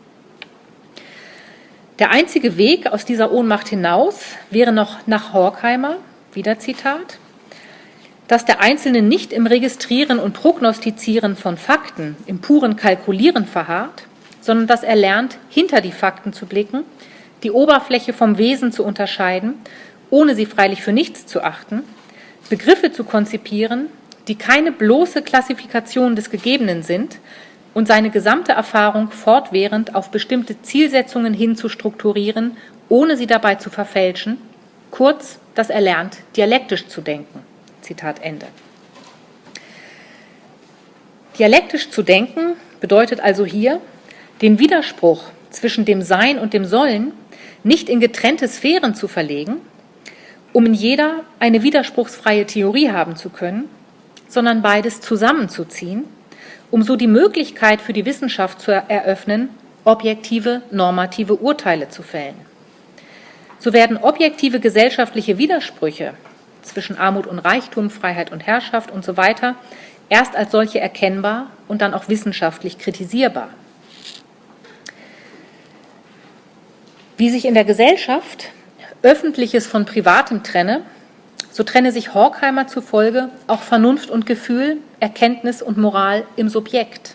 Der einzige Weg aus dieser Ohnmacht hinaus wäre noch nach Horkheimer, wieder Zitat, dass der Einzelne nicht im Registrieren und Prognostizieren von Fakten, im puren Kalkulieren verharrt, sondern dass er lernt, hinter die Fakten zu blicken, die Oberfläche vom Wesen zu unterscheiden, ohne sie freilich für nichts zu achten, Begriffe zu konzipieren, die keine bloße Klassifikation des Gegebenen sind, und seine gesamte Erfahrung fortwährend auf bestimmte Zielsetzungen hin zu strukturieren, ohne sie dabei zu verfälschen, kurz, dass er lernt, dialektisch zu denken. Zitat Ende. Dialektisch zu denken bedeutet also hier, den Widerspruch zwischen dem Sein und dem Sollen nicht in getrennte Sphären zu verlegen, um in jeder eine widerspruchsfreie Theorie haben zu können, sondern beides zusammenzuziehen, um so die Möglichkeit für die Wissenschaft zu eröffnen, objektive, normative Urteile zu fällen. So werden objektive gesellschaftliche Widersprüche zwischen Armut und Reichtum, Freiheit und Herrschaft und so weiter erst als solche erkennbar und dann auch wissenschaftlich kritisierbar. Wie sich in der Gesellschaft Öffentliches von Privatem trenne, so trenne sich Horkheimer zufolge auch Vernunft und Gefühl, Erkenntnis und Moral im Subjekt.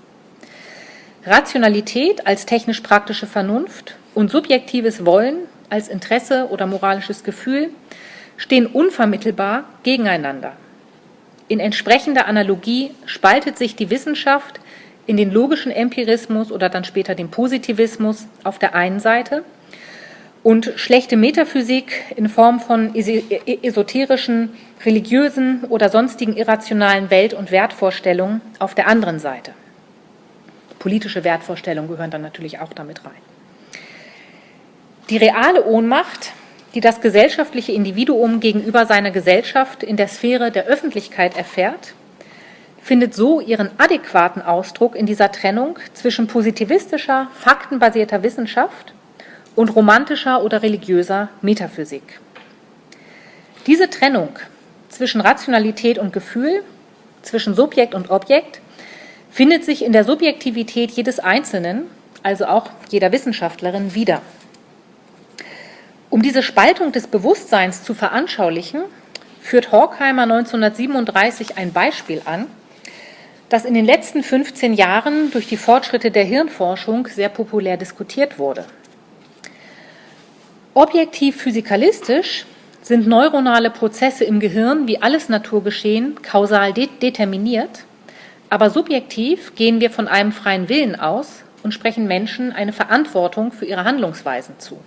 Rationalität als technisch-praktische Vernunft und subjektives Wollen als Interesse oder moralisches Gefühl stehen unvermittelbar gegeneinander. In entsprechender Analogie spaltet sich die Wissenschaft in den logischen Empirismus oder dann später den Positivismus auf der einen Seite und schlechte Metaphysik in Form von esoterischen, religiösen oder sonstigen irrationalen Welt- und Wertvorstellungen auf der anderen Seite. Politische Wertvorstellungen gehören dann natürlich auch damit rein. Die reale Ohnmacht, die das gesellschaftliche Individuum gegenüber seiner Gesellschaft in der Sphäre der Öffentlichkeit erfährt, findet so ihren adäquaten Ausdruck in dieser Trennung zwischen positivistischer, faktenbasierter Wissenschaft und romantischer oder religiöser Metaphysik. Diese Trennung zwischen Rationalität und Gefühl, zwischen Subjekt und Objekt, findet sich in der Subjektivität jedes Einzelnen, also auch jeder Wissenschaftlerin, wieder. Um diese Spaltung des Bewusstseins zu veranschaulichen, führt Horkheimer neunzehnhundertsiebenunddreißig ein Beispiel an, das in den letzten fünfzehn Jahren durch die Fortschritte der Hirnforschung sehr populär diskutiert wurde. Objektiv physikalistisch sind neuronale Prozesse im Gehirn wie alles Naturgeschehen kausal de- determiniert, aber subjektiv gehen wir von einem freien Willen aus und sprechen Menschen eine Verantwortung für ihre Handlungsweisen zu.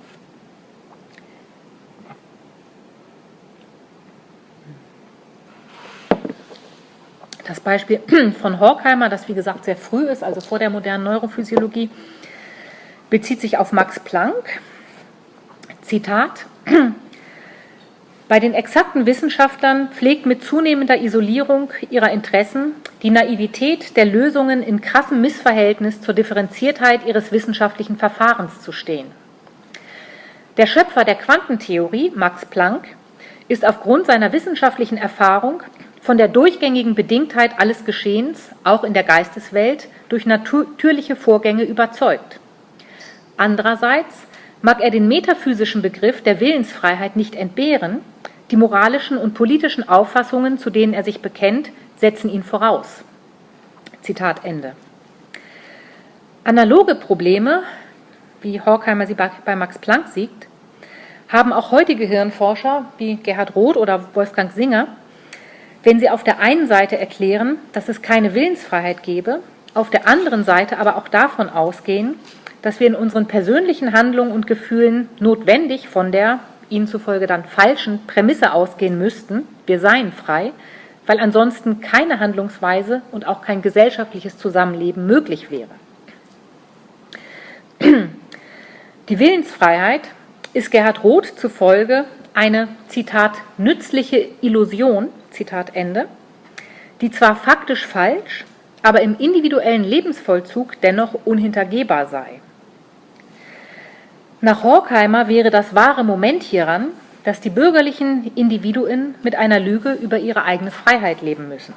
Das Beispiel von Horkheimer, das wie gesagt sehr früh ist, also vor der modernen Neurophysiologie, bezieht sich auf Max Planck. Zitat: Bei den exakten Wissenschaftlern pflegt mit zunehmender Isolierung ihrer Interessen die Naivität der Lösungen in krassem Missverhältnis zur Differenziertheit ihres wissenschaftlichen Verfahrens zu stehen. Der Schöpfer der Quantentheorie, Max Planck, ist aufgrund seiner wissenschaftlichen Erfahrung von der durchgängigen Bedingtheit alles Geschehens, auch in der Geisteswelt, durch natürliche Vorgänge überzeugt. Andererseits mag er den metaphysischen Begriff der Willensfreiheit nicht entbehren, die moralischen und politischen Auffassungen, zu denen er sich bekennt, setzen ihn voraus. Zitat Ende. Analoge Probleme, wie Horkheimer sie bei Max Planck sieht, haben auch heutige Hirnforscher wie Gerhard Roth oder Wolfgang Singer, wenn sie auf der einen Seite erklären, dass es keine Willensfreiheit gebe, auf der anderen Seite aber auch davon ausgehen, dass wir in unseren persönlichen Handlungen und Gefühlen notwendig von der, ihnen zufolge dann falschen Prämisse ausgehen müssten, wir seien frei, weil ansonsten keine Handlungsweise und auch kein gesellschaftliches Zusammenleben möglich wäre. Die Willensfreiheit ist Gerhard Roth zufolge eine, Zitat, nützliche Illusion, Zitat Ende, die zwar faktisch falsch, aber im individuellen Lebensvollzug dennoch unhintergehbar sei. Nach Horkheimer wäre das wahre Moment hieran, dass die bürgerlichen Individuen mit einer Lüge über ihre eigene Freiheit leben müssen.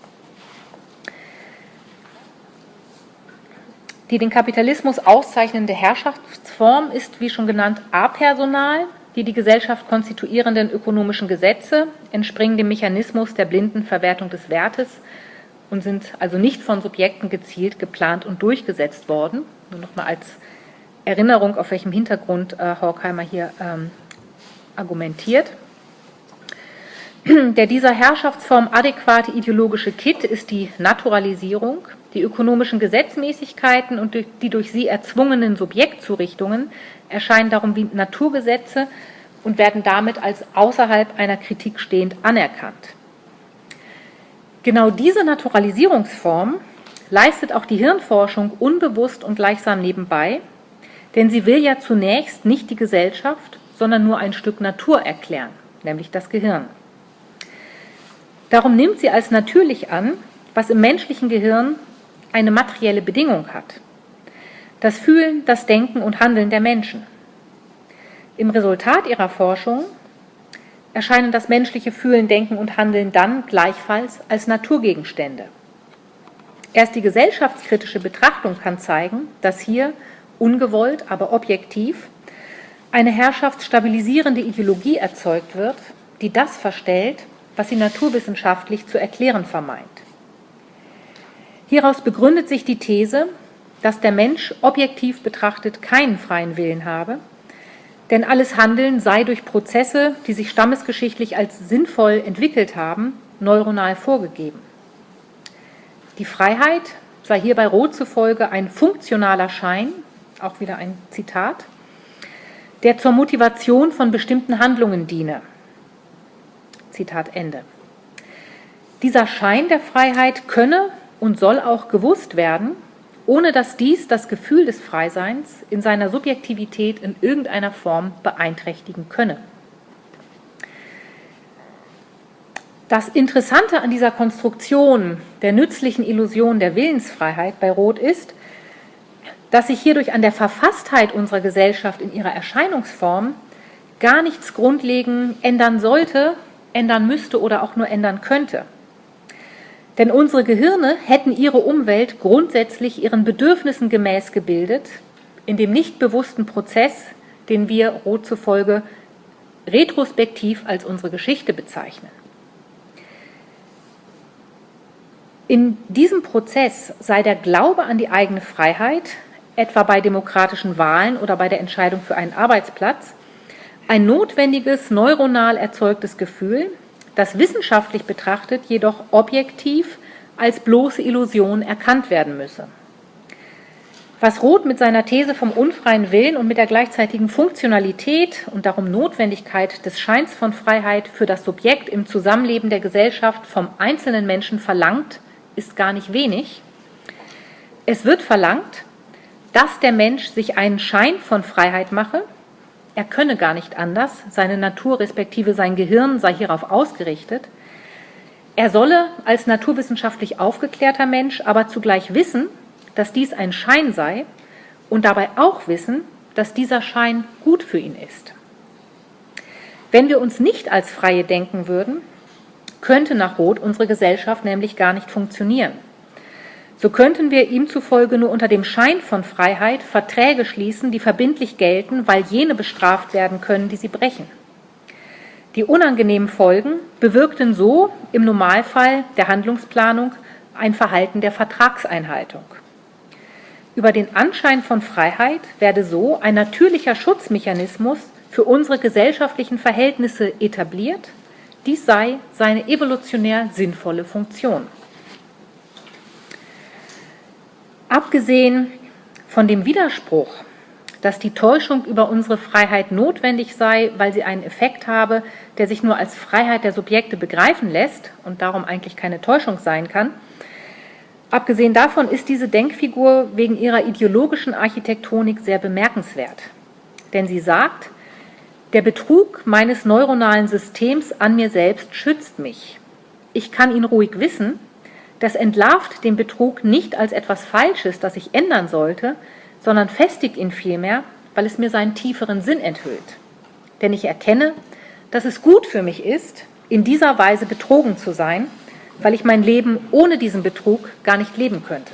Die den Kapitalismus auszeichnende Herrschaftsform ist, wie schon genannt, apersonal. Die die Gesellschaft konstituierenden ökonomischen Gesetze entspringen dem Mechanismus der blinden Verwertung des Wertes und sind also nicht von Subjekten gezielt geplant und durchgesetzt worden. Nur noch mal als Erinnerung, auf welchem Hintergrund äh, Horkheimer hier ähm, argumentiert. Der dieser Herrschaftsform adäquate ideologische Kitt ist die Naturalisierung. Die ökonomischen Gesetzmäßigkeiten und die durch sie erzwungenen Subjektzurichtungen erscheinen darum wie Naturgesetze und werden damit als außerhalb einer Kritik stehend anerkannt. Genau diese Naturalisierungsform leistet auch die Hirnforschung unbewusst und gleichsam nebenbei, denn sie will ja zunächst nicht die Gesellschaft, sondern nur ein Stück Natur erklären, nämlich das Gehirn. Darum nimmt sie als natürlich an, was im menschlichen Gehirn eine materielle Bedingung hat: das Fühlen, das Denken und Handeln der Menschen. Im Resultat ihrer Forschung erscheinen das menschliche Fühlen, Denken und Handeln dann gleichfalls als Naturgegenstände. Erst die gesellschaftskritische Betrachtung kann zeigen, dass hier ungewollt, aber objektiv eine herrschaftsstabilisierende Ideologie erzeugt wird, die das verstellt, was sie naturwissenschaftlich zu erklären vermeint. Hieraus begründet sich die These, dass der Mensch objektiv betrachtet keinen freien Willen habe, denn alles Handeln sei durch Prozesse, die sich stammesgeschichtlich als sinnvoll entwickelt haben, neuronal vorgegeben. Die Freiheit sei hierbei Roth zufolge ein funktionaler Schein, auch wieder ein Zitat, der zur Motivation von bestimmten Handlungen diene. Zitat Ende. Dieser Schein der Freiheit könne und soll auch gewusst werden, ohne dass dies das Gefühl des Freiseins in seiner Subjektivität in irgendeiner Form beeinträchtigen könne. Das Interessante an dieser Konstruktion der nützlichen Illusion der Willensfreiheit bei Roth ist, dass sich hierdurch an der Verfasstheit unserer Gesellschaft in ihrer Erscheinungsform gar nichts grundlegend ändern sollte, ändern müsste oder auch nur ändern könnte. Denn unsere Gehirne hätten ihre Umwelt grundsätzlich ihren Bedürfnissen gemäß gebildet, in dem nicht bewussten Prozess, den wir Roth zufolge retrospektiv als unsere Geschichte bezeichnen. In diesem Prozess sei der Glaube an die eigene Freiheit, etwa bei demokratischen Wahlen oder bei der Entscheidung für einen Arbeitsplatz, ein notwendiges, neuronal erzeugtes Gefühl, das wissenschaftlich betrachtet jedoch objektiv als bloße Illusion erkannt werden müsse. Was Roth mit seiner These vom unfreien Willen und mit der gleichzeitigen Funktionalität und darum Notwendigkeit des Scheins von Freiheit für das Subjekt im Zusammenleben der Gesellschaft vom einzelnen Menschen verlangt, ist gar nicht wenig. Es wird verlangt, dass der Mensch sich einen Schein von Freiheit mache. Er könne gar nicht anders, seine Natur respektive sein Gehirn sei hierauf ausgerichtet. Er solle als naturwissenschaftlich aufgeklärter Mensch aber zugleich wissen, dass dies ein Schein sei und dabei auch wissen, dass dieser Schein gut für ihn ist. Wenn wir uns nicht als Freie denken würden, könnte nach Roth unsere Gesellschaft nämlich gar nicht funktionieren. So könnten wir ihm zufolge nur unter dem Schein von Freiheit Verträge schließen, die verbindlich gelten, weil jene bestraft werden können, die sie brechen. Die unangenehmen Folgen bewirkten so im Normalfall der Handlungsplanung ein Verhalten der Vertragseinhaltung. Über den Anschein von Freiheit werde so ein natürlicher Schutzmechanismus für unsere gesellschaftlichen Verhältnisse etabliert. Dies sei seine evolutionär sinnvolle Funktion. Abgesehen von dem Widerspruch, dass die Täuschung über unsere Freiheit notwendig sei, weil sie einen Effekt habe, der sich nur als Freiheit der Subjekte begreifen lässt und darum eigentlich keine Täuschung sein kann, abgesehen davon ist diese Denkfigur wegen ihrer ideologischen Architektonik sehr bemerkenswert. Denn sie sagt, der Betrug meines neuronalen Systems an mir selbst schützt mich. Ich kann ihn ruhig wissen. Das entlarvt den Betrug nicht als etwas Falsches, das ich ändern sollte, sondern festigt ihn vielmehr, weil es mir seinen tieferen Sinn enthüllt. Denn ich erkenne, dass es gut für mich ist, in dieser Weise betrogen zu sein, weil ich mein Leben ohne diesen Betrug gar nicht leben könnte.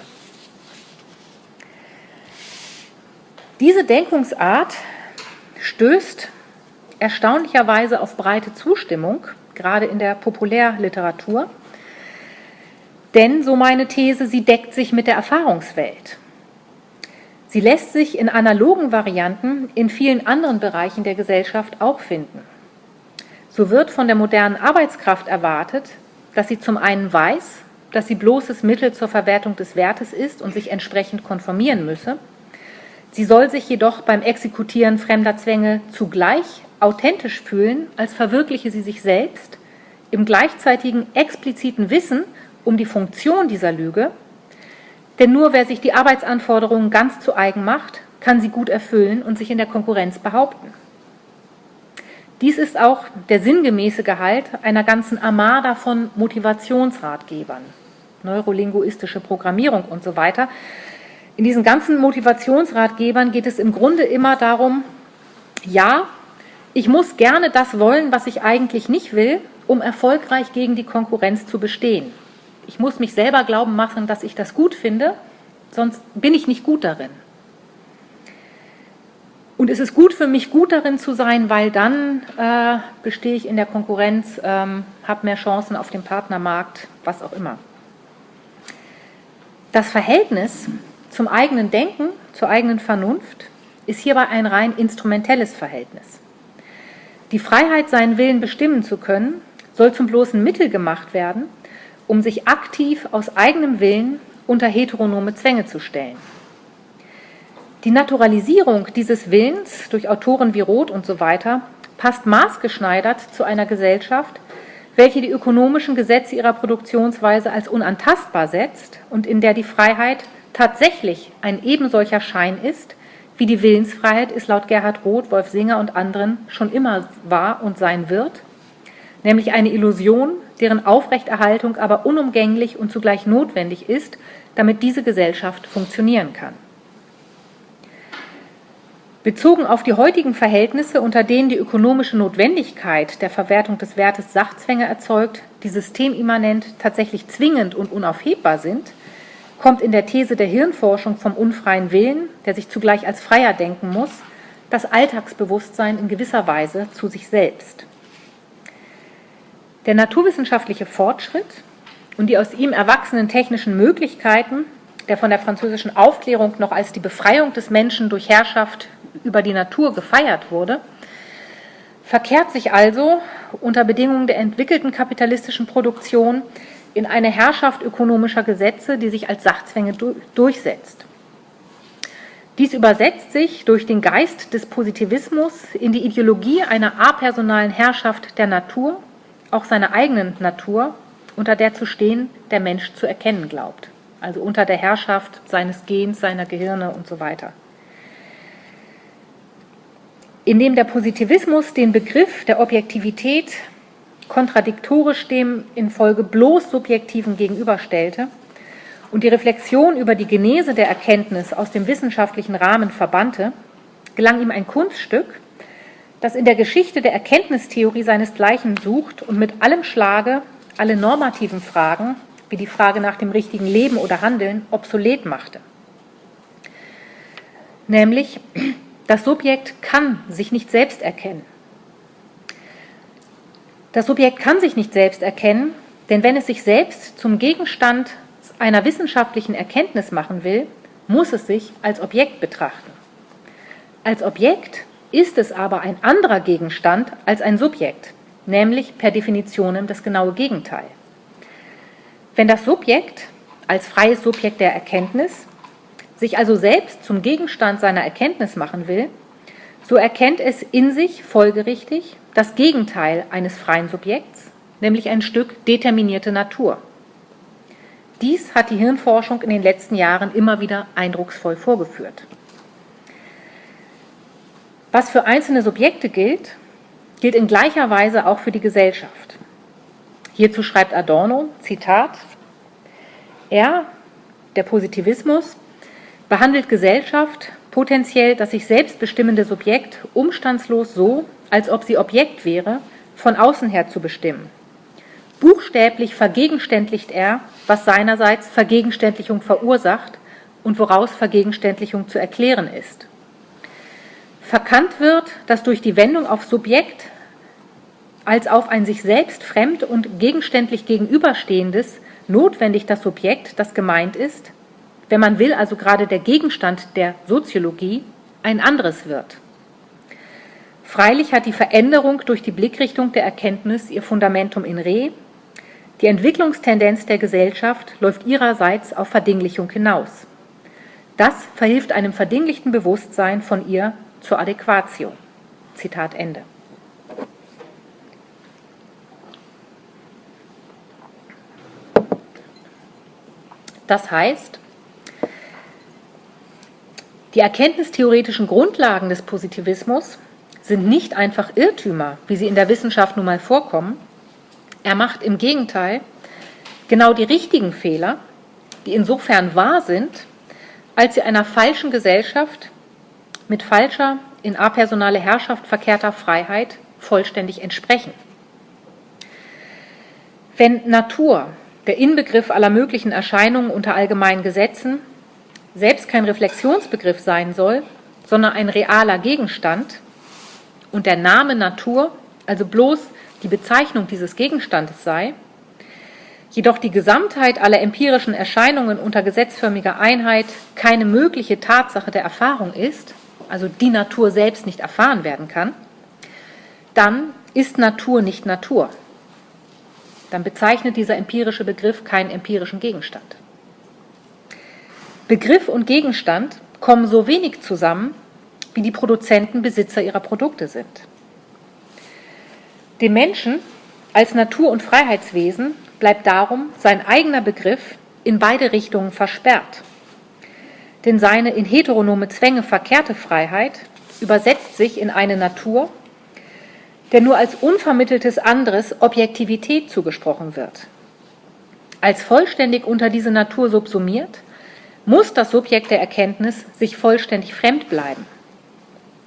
Diese Denkungsart stößt erstaunlicherweise auf breite Zustimmung, gerade in der Populärliteratur. Denn, so meine These, sie deckt sich mit der Erfahrungswelt. Sie lässt sich in analogen Varianten in vielen anderen Bereichen der Gesellschaft auch finden. So wird von der modernen Arbeitskraft erwartet, dass sie zum einen weiß, dass sie bloßes Mittel zur Verwertung des Wertes ist und sich entsprechend konformieren müsse. Sie soll sich jedoch beim Exekutieren fremder Zwänge zugleich authentisch fühlen, als verwirkliche sie sich selbst, im gleichzeitigen expliziten Wissen um die Funktion dieser Lüge, denn nur wer sich die Arbeitsanforderungen ganz zu eigen macht, kann sie gut erfüllen und sich in der Konkurrenz behaupten. Dies ist auch der sinngemäße Gehalt einer ganzen Armada von Motivationsratgebern, neurolinguistische Programmierung und so weiter. In diesen ganzen Motivationsratgebern geht es im Grunde immer darum, ja, ich muss gerne das wollen, was ich eigentlich nicht will, um erfolgreich gegen die Konkurrenz zu bestehen. Ich muss mich selber glauben machen, dass ich das gut finde, sonst bin ich nicht gut darin. Und es ist gut für mich, gut darin zu sein, weil dann äh, bestehe ich in der Konkurrenz, ähm, habe mehr Chancen auf dem Partnermarkt, was auch immer. Das Verhältnis zum eigenen Denken, zur eigenen Vernunft, ist hierbei ein rein instrumentelles Verhältnis. Die Freiheit, seinen Willen bestimmen zu können, soll zum bloßen Mittel gemacht werden, um sich aktiv aus eigenem Willen unter heteronome Zwänge zu stellen. Die Naturalisierung dieses Willens durch Autoren wie Roth und so weiter passt maßgeschneidert zu einer Gesellschaft, welche die ökonomischen Gesetze ihrer Produktionsweise als unantastbar setzt und in der die Freiheit tatsächlich ein ebensolcher Schein ist, wie die Willensfreiheit es laut Gerhard Roth, Wolf Singer und anderen schon immer war und sein wird, nämlich eine Illusion, deren Aufrechterhaltung aber unumgänglich und zugleich notwendig ist, damit diese Gesellschaft funktionieren kann. Bezogen auf die heutigen Verhältnisse, unter denen die ökonomische Notwendigkeit der Verwertung des Wertes Sachzwänge erzeugt, die systemimmanent tatsächlich zwingend und unaufhebbar sind, kommt in der These der Hirnforschung vom unfreien Willen, der sich zugleich als freier denken muss, das Alltagsbewusstsein in gewisser Weise zu sich selbst. Der naturwissenschaftliche Fortschritt und die aus ihm erwachsenen technischen Möglichkeiten, der von der französischen Aufklärung noch als die Befreiung des Menschen durch Herrschaft über die Natur gefeiert wurde, verkehrt sich also unter Bedingungen der entwickelten kapitalistischen Produktion in eine Herrschaft ökonomischer Gesetze, die sich als Sachzwänge durchsetzt. Dies übersetzt sich durch den Geist des Positivismus in die Ideologie einer apersonalen Herrschaft der Natur, auch seiner eigenen Natur, unter der zu stehen der Mensch zu erkennen glaubt, also unter der Herrschaft seines Gens, seiner Gehirne und so weiter. Indem der Positivismus den Begriff der Objektivität kontradiktorisch dem infolge bloß Subjektiven gegenüberstellte und die Reflexion über die Genese der Erkenntnis aus dem wissenschaftlichen Rahmen verbannte, gelang ihm ein Kunststück, das in der Geschichte der Erkenntnistheorie seinesgleichen sucht und mit allem Schlage alle normativen Fragen, wie die Frage nach dem richtigen Leben oder Handeln, obsolet machte. Nämlich, das Subjekt kann sich nicht selbst erkennen. Das Subjekt kann sich nicht selbst erkennen, denn wenn es sich selbst zum Gegenstand einer wissenschaftlichen Erkenntnis machen will, muss es sich als Objekt betrachten. Als Objekt ist es aber ein anderer Gegenstand als ein Subjekt, nämlich per Definition das genaue Gegenteil. Wenn das Subjekt als freies Subjekt der Erkenntnis sich also selbst zum Gegenstand seiner Erkenntnis machen will, so erkennt es in sich folgerichtig das Gegenteil eines freien Subjekts, nämlich ein Stück determinierte Natur. Dies hat die Hirnforschung in den letzten Jahren immer wieder eindrucksvoll vorgeführt. Was für einzelne Subjekte gilt, gilt in gleicher Weise auch für die Gesellschaft. Hierzu schreibt Adorno, Zitat, er, der Positivismus, behandelt Gesellschaft potenziell das sich selbst bestimmende Subjekt umstandslos so, als ob sie Objekt wäre, von außen her zu bestimmen. Buchstäblich vergegenständlicht er, was seinerseits Vergegenständlichung verursacht und woraus Vergegenständlichung zu erklären ist. Verkannt wird, dass durch die Wendung auf Subjekt als auf ein sich selbst fremd und gegenständlich gegenüberstehendes notwendig das Subjekt, das gemeint ist, wenn man will, also gerade der Gegenstand der Soziologie, ein anderes wird. Freilich hat die Veränderung durch die Blickrichtung der Erkenntnis ihr Fundamentum in re. Die Entwicklungstendenz der Gesellschaft läuft ihrerseits auf Verdinglichung hinaus. Das verhilft einem verdinglichten Bewusstsein von ihr zur Adäquatio. Zitat Ende. Das heißt, die erkenntnistheoretischen Grundlagen des Positivismus sind nicht einfach Irrtümer, wie sie in der Wissenschaft nun mal vorkommen. Er macht im Gegenteil genau die richtigen Fehler, die insofern wahr sind, als sie einer falschen Gesellschaft mit falscher, in apersonale Herrschaft verkehrter Freiheit vollständig entsprechen. Wenn Natur, der Inbegriff aller möglichen Erscheinungen unter allgemeinen Gesetzen, selbst kein Reflexionsbegriff sein soll, sondern ein realer Gegenstand und der Name Natur, also bloß die Bezeichnung dieses Gegenstandes sei, jedoch die Gesamtheit aller empirischen Erscheinungen unter gesetzförmiger Einheit keine mögliche Tatsache der Erfahrung ist, also die Natur selbst nicht erfahren werden kann, dann ist Natur nicht Natur. Dann bezeichnet dieser empirische Begriff keinen empirischen Gegenstand. Begriff und Gegenstand kommen so wenig zusammen, wie die Produzenten Besitzer ihrer Produkte sind. Dem Menschen als Natur- und Freiheitswesen bleibt darum sein eigener Begriff in beide Richtungen versperrt. Denn seine in heteronome Zwänge verkehrte Freiheit übersetzt sich in eine Natur, der nur als unvermitteltes anderes Objektivität zugesprochen wird. Als vollständig unter diese Natur subsumiert, muss das Subjekt der Erkenntnis sich vollständig fremd bleiben.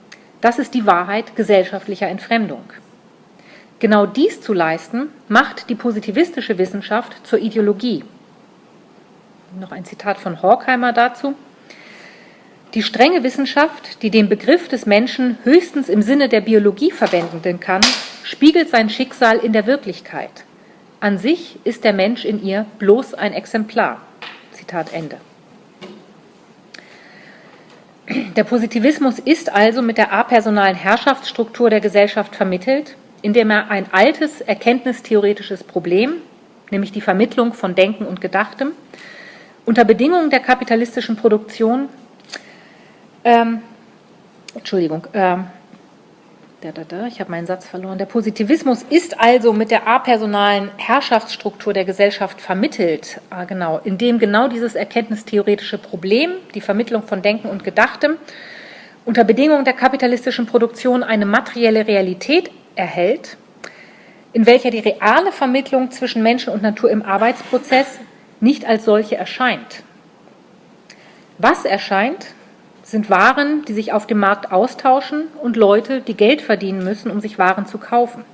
das ist die Wahrheit gesellschaftlicher Entfremdung. Genau dies zu leisten, macht die positivistische Wissenschaft zur Ideologie. Noch ein Zitat von Horkheimer dazu. Die strenge Wissenschaft, die den Begriff des Menschen höchstens im Sinne der Biologie verwenden kann, spiegelt sein Schicksal in der Wirklichkeit. An sich ist der Mensch in ihr bloß ein Exemplar. Zitat Ende. Der Positivismus ist also mit der apersonalen Herrschaftsstruktur der Gesellschaft vermittelt, indem er ein altes erkenntnistheoretisches Problem, nämlich die Vermittlung von Denken und Gedachtem, unter Bedingungen der kapitalistischen Produktion, ähm, Entschuldigung, ähm, da, da, da, ich habe meinen Satz verloren. Der Positivismus ist also mit der apersonalen Herrschaftsstruktur der Gesellschaft vermittelt, ah, genau, indem genau dieses erkenntnistheoretische Problem, die Vermittlung von Denken und Gedachtem, unter Bedingungen der kapitalistischen Produktion eine materielle Realität erhält, in welcher die reale Vermittlung zwischen Menschen und Natur im Arbeitsprozess nicht als solche erscheint. Was erscheint, sind Waren, die sich auf dem Markt austauschen und Leute, die Geld verdienen müssen, um sich Waren zu kaufen.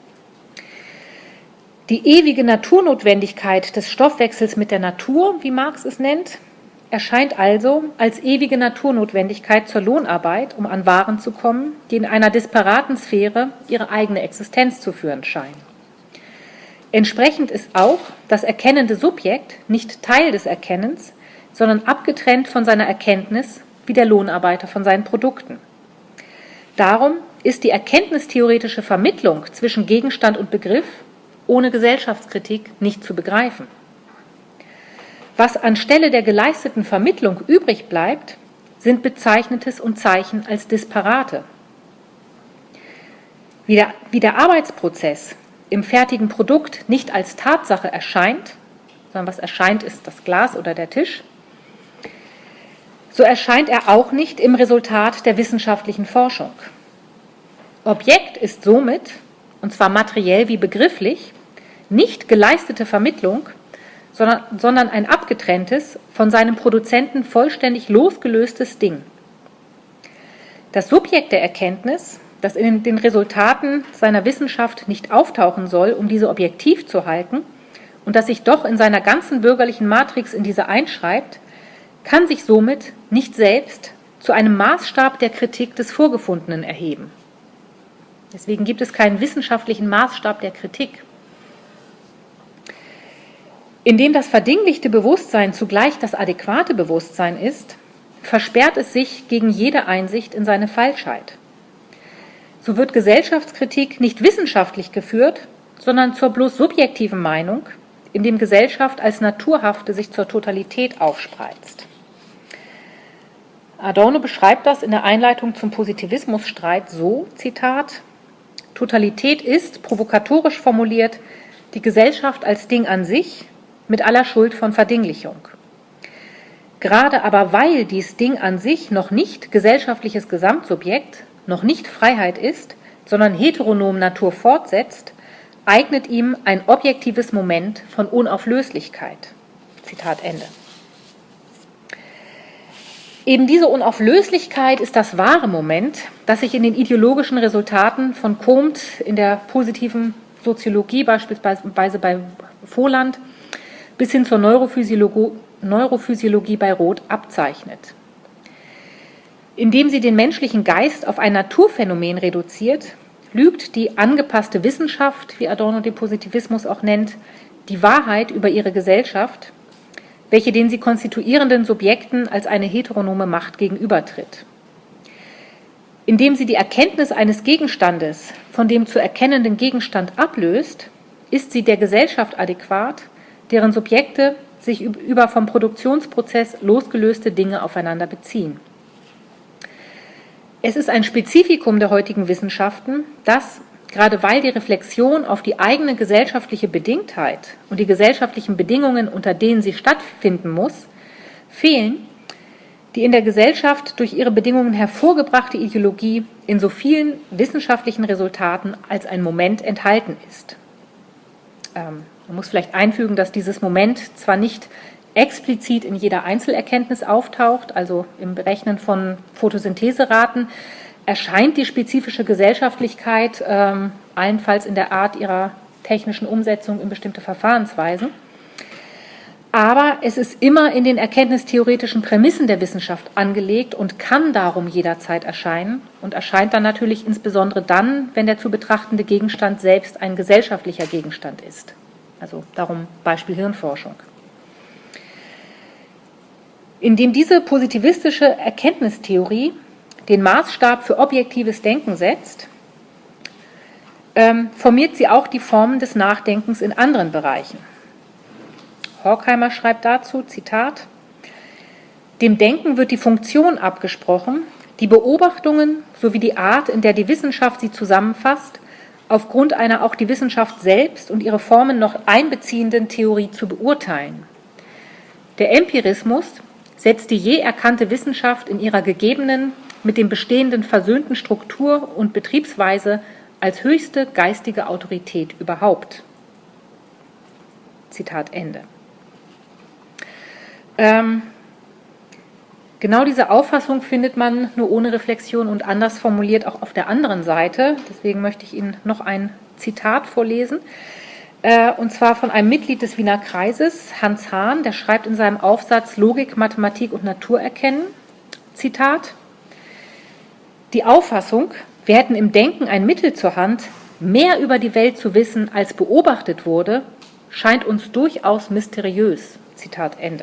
Die ewige Naturnotwendigkeit des Stoffwechsels mit der Natur, wie Marx es nennt, erscheint also als ewige Naturnotwendigkeit zur Lohnarbeit, um an Waren zu kommen, die in einer disparaten Sphäre ihre eigene Existenz zu führen scheinen. Entsprechend ist auch das erkennende Subjekt nicht Teil des Erkennens, sondern abgetrennt von seiner Erkenntnis, wie der Lohnarbeiter von seinen Produkten. Darum ist die erkenntnistheoretische Vermittlung zwischen Gegenstand und Begriff ohne Gesellschaftskritik nicht zu begreifen. Was anstelle der geleisteten Vermittlung übrig bleibt, sind Bezeichnetes und Zeichen als Disparate. Wie der, wie der Arbeitsprozess im fertigen Produkt nicht als Tatsache erscheint, sondern was erscheint, ist das Glas oder der Tisch, so erscheint er auch nicht im Resultat der wissenschaftlichen Forschung. Objekt ist somit, und zwar materiell wie begrifflich, nicht geleistete Vermittlung, sondern, sondern ein abgetrenntes, von seinem Produzenten vollständig losgelöstes Ding. Das Subjekt der Erkenntnis, das in den Resultaten seiner Wissenschaft nicht auftauchen soll, um diese objektiv zu halten, und das sich doch in seiner ganzen bürgerlichen Matrix in diese einschreibt, kann sich somit nicht selbst zu einem Maßstab der Kritik des Vorgefundenen erheben. Deswegen gibt es keinen wissenschaftlichen Maßstab der Kritik. Indem das verdinglichte Bewusstsein zugleich das adäquate Bewusstsein ist, versperrt es sich gegen jede Einsicht in seine Falschheit. So wird Gesellschaftskritik nicht wissenschaftlich geführt, sondern zur bloß subjektiven Meinung, indem Gesellschaft als Naturhafte sich zur Totalität aufspreizt. Adorno beschreibt das in der Einleitung zum Positivismusstreit so, Zitat, Totalität ist, provokatorisch formuliert, die Gesellschaft als Ding an sich mit aller Schuld von Verdinglichung. Gerade aber weil dies Ding an sich noch nicht gesellschaftliches Gesamtsubjekt, noch nicht Freiheit ist, sondern heteronom Natur fortsetzt, eignet ihm ein objektives Moment von Unauflöslichkeit. Zitat Ende. Eben diese Unauflöslichkeit ist das wahre Moment, das sich in den ideologischen Resultaten von Comte in der positiven Soziologie, beispielsweise bei Voland, bis hin zur Neurophysiologie, Neurophysiologie bei Roth abzeichnet. Indem sie den menschlichen Geist auf ein Naturphänomen reduziert, lügt die angepasste Wissenschaft, wie Adorno den Positivismus auch nennt, die Wahrheit über ihre Gesellschaft, welche den sie konstituierenden Subjekten als eine heteronome Macht gegenübertritt. Indem sie die Erkenntnis eines Gegenstandes von dem zu erkennenden Gegenstand ablöst, ist sie der Gesellschaft adäquat, deren Subjekte sich über vom Produktionsprozess losgelöste Dinge aufeinander beziehen. Es ist ein Spezifikum der heutigen Wissenschaften, dass, gerade weil die Reflexion auf die eigene gesellschaftliche Bedingtheit und die gesellschaftlichen Bedingungen, unter denen sie stattfinden muss, fehlen, die in der Gesellschaft durch ihre Bedingungen hervorgebrachte Ideologie in so vielen wissenschaftlichen Resultaten als ein Moment enthalten ist. Ähm, man muss vielleicht einfügen, dass dieses Moment zwar nicht explizit in jeder Einzelerkenntnis auftaucht, also im Berechnen von Photosyntheseraten, erscheint die spezifische Gesellschaftlichkeit ähm, allenfalls in der Art ihrer technischen Umsetzung in bestimmte Verfahrensweisen. Aber es ist immer in den erkenntnistheoretischen Prämissen der Wissenschaft angelegt und kann darum jederzeit erscheinen und erscheint dann natürlich insbesondere dann, wenn der zu betrachtende Gegenstand selbst ein gesellschaftlicher Gegenstand ist. Also darum Beispiel Hirnforschung. Indem diese positivistische Erkenntnistheorie den Maßstab für objektives Denken setzt, ähm, formiert sie auch die Formen des Nachdenkens in anderen Bereichen. Horkheimer schreibt dazu, Zitat, dem Denken wird die Funktion abgesprochen, die Beobachtungen sowie die Art, in der die Wissenschaft sie zusammenfasst, aufgrund einer auch die Wissenschaft selbst und ihre Formen noch einbeziehenden Theorie zu beurteilen. Der Empirismus setzt die je erkannte Wissenschaft in ihrer gegebenen, mit dem Bestehenden versöhnten Struktur und Betriebsweise als höchste geistige Autorität überhaupt. Zitat Ende. Ähm, genau diese Auffassung findet man nur ohne Reflexion und anders formuliert auch auf der anderen Seite. Deswegen möchte ich Ihnen noch ein Zitat vorlesen. Äh, und zwar von einem Mitglied des Wiener Kreises, Hans Hahn, der schreibt in seinem Aufsatz Logik, Mathematik und Naturerkennen, Zitat, die Auffassung, wir hätten im Denken ein Mittel zur Hand, mehr über die Welt zu wissen, als beobachtet wurde, scheint uns durchaus mysteriös. Zitat Ende.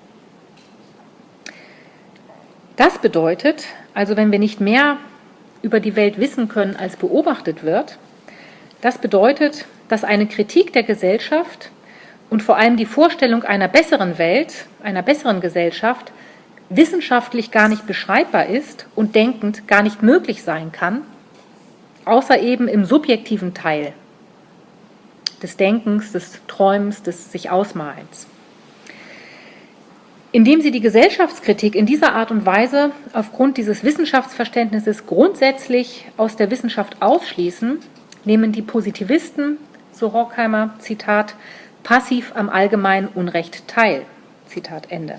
Das bedeutet, also wenn wir nicht mehr über die Welt wissen können, als beobachtet wird, das bedeutet, dass eine Kritik der Gesellschaft und vor allem die Vorstellung einer besseren Welt, einer besseren Gesellschaft, wissenschaftlich gar nicht beschreibbar ist und denkend gar nicht möglich sein kann, außer eben im subjektiven Teil des Denkens, des Träumens, des sich Ausmalens. Indem sie die Gesellschaftskritik in dieser Art und Weise aufgrund dieses Wissenschaftsverständnisses grundsätzlich aus der Wissenschaft ausschließen, nehmen die Positivisten, so Horkheimer, Zitat, passiv am allgemeinen Unrecht teil. Zitat Ende.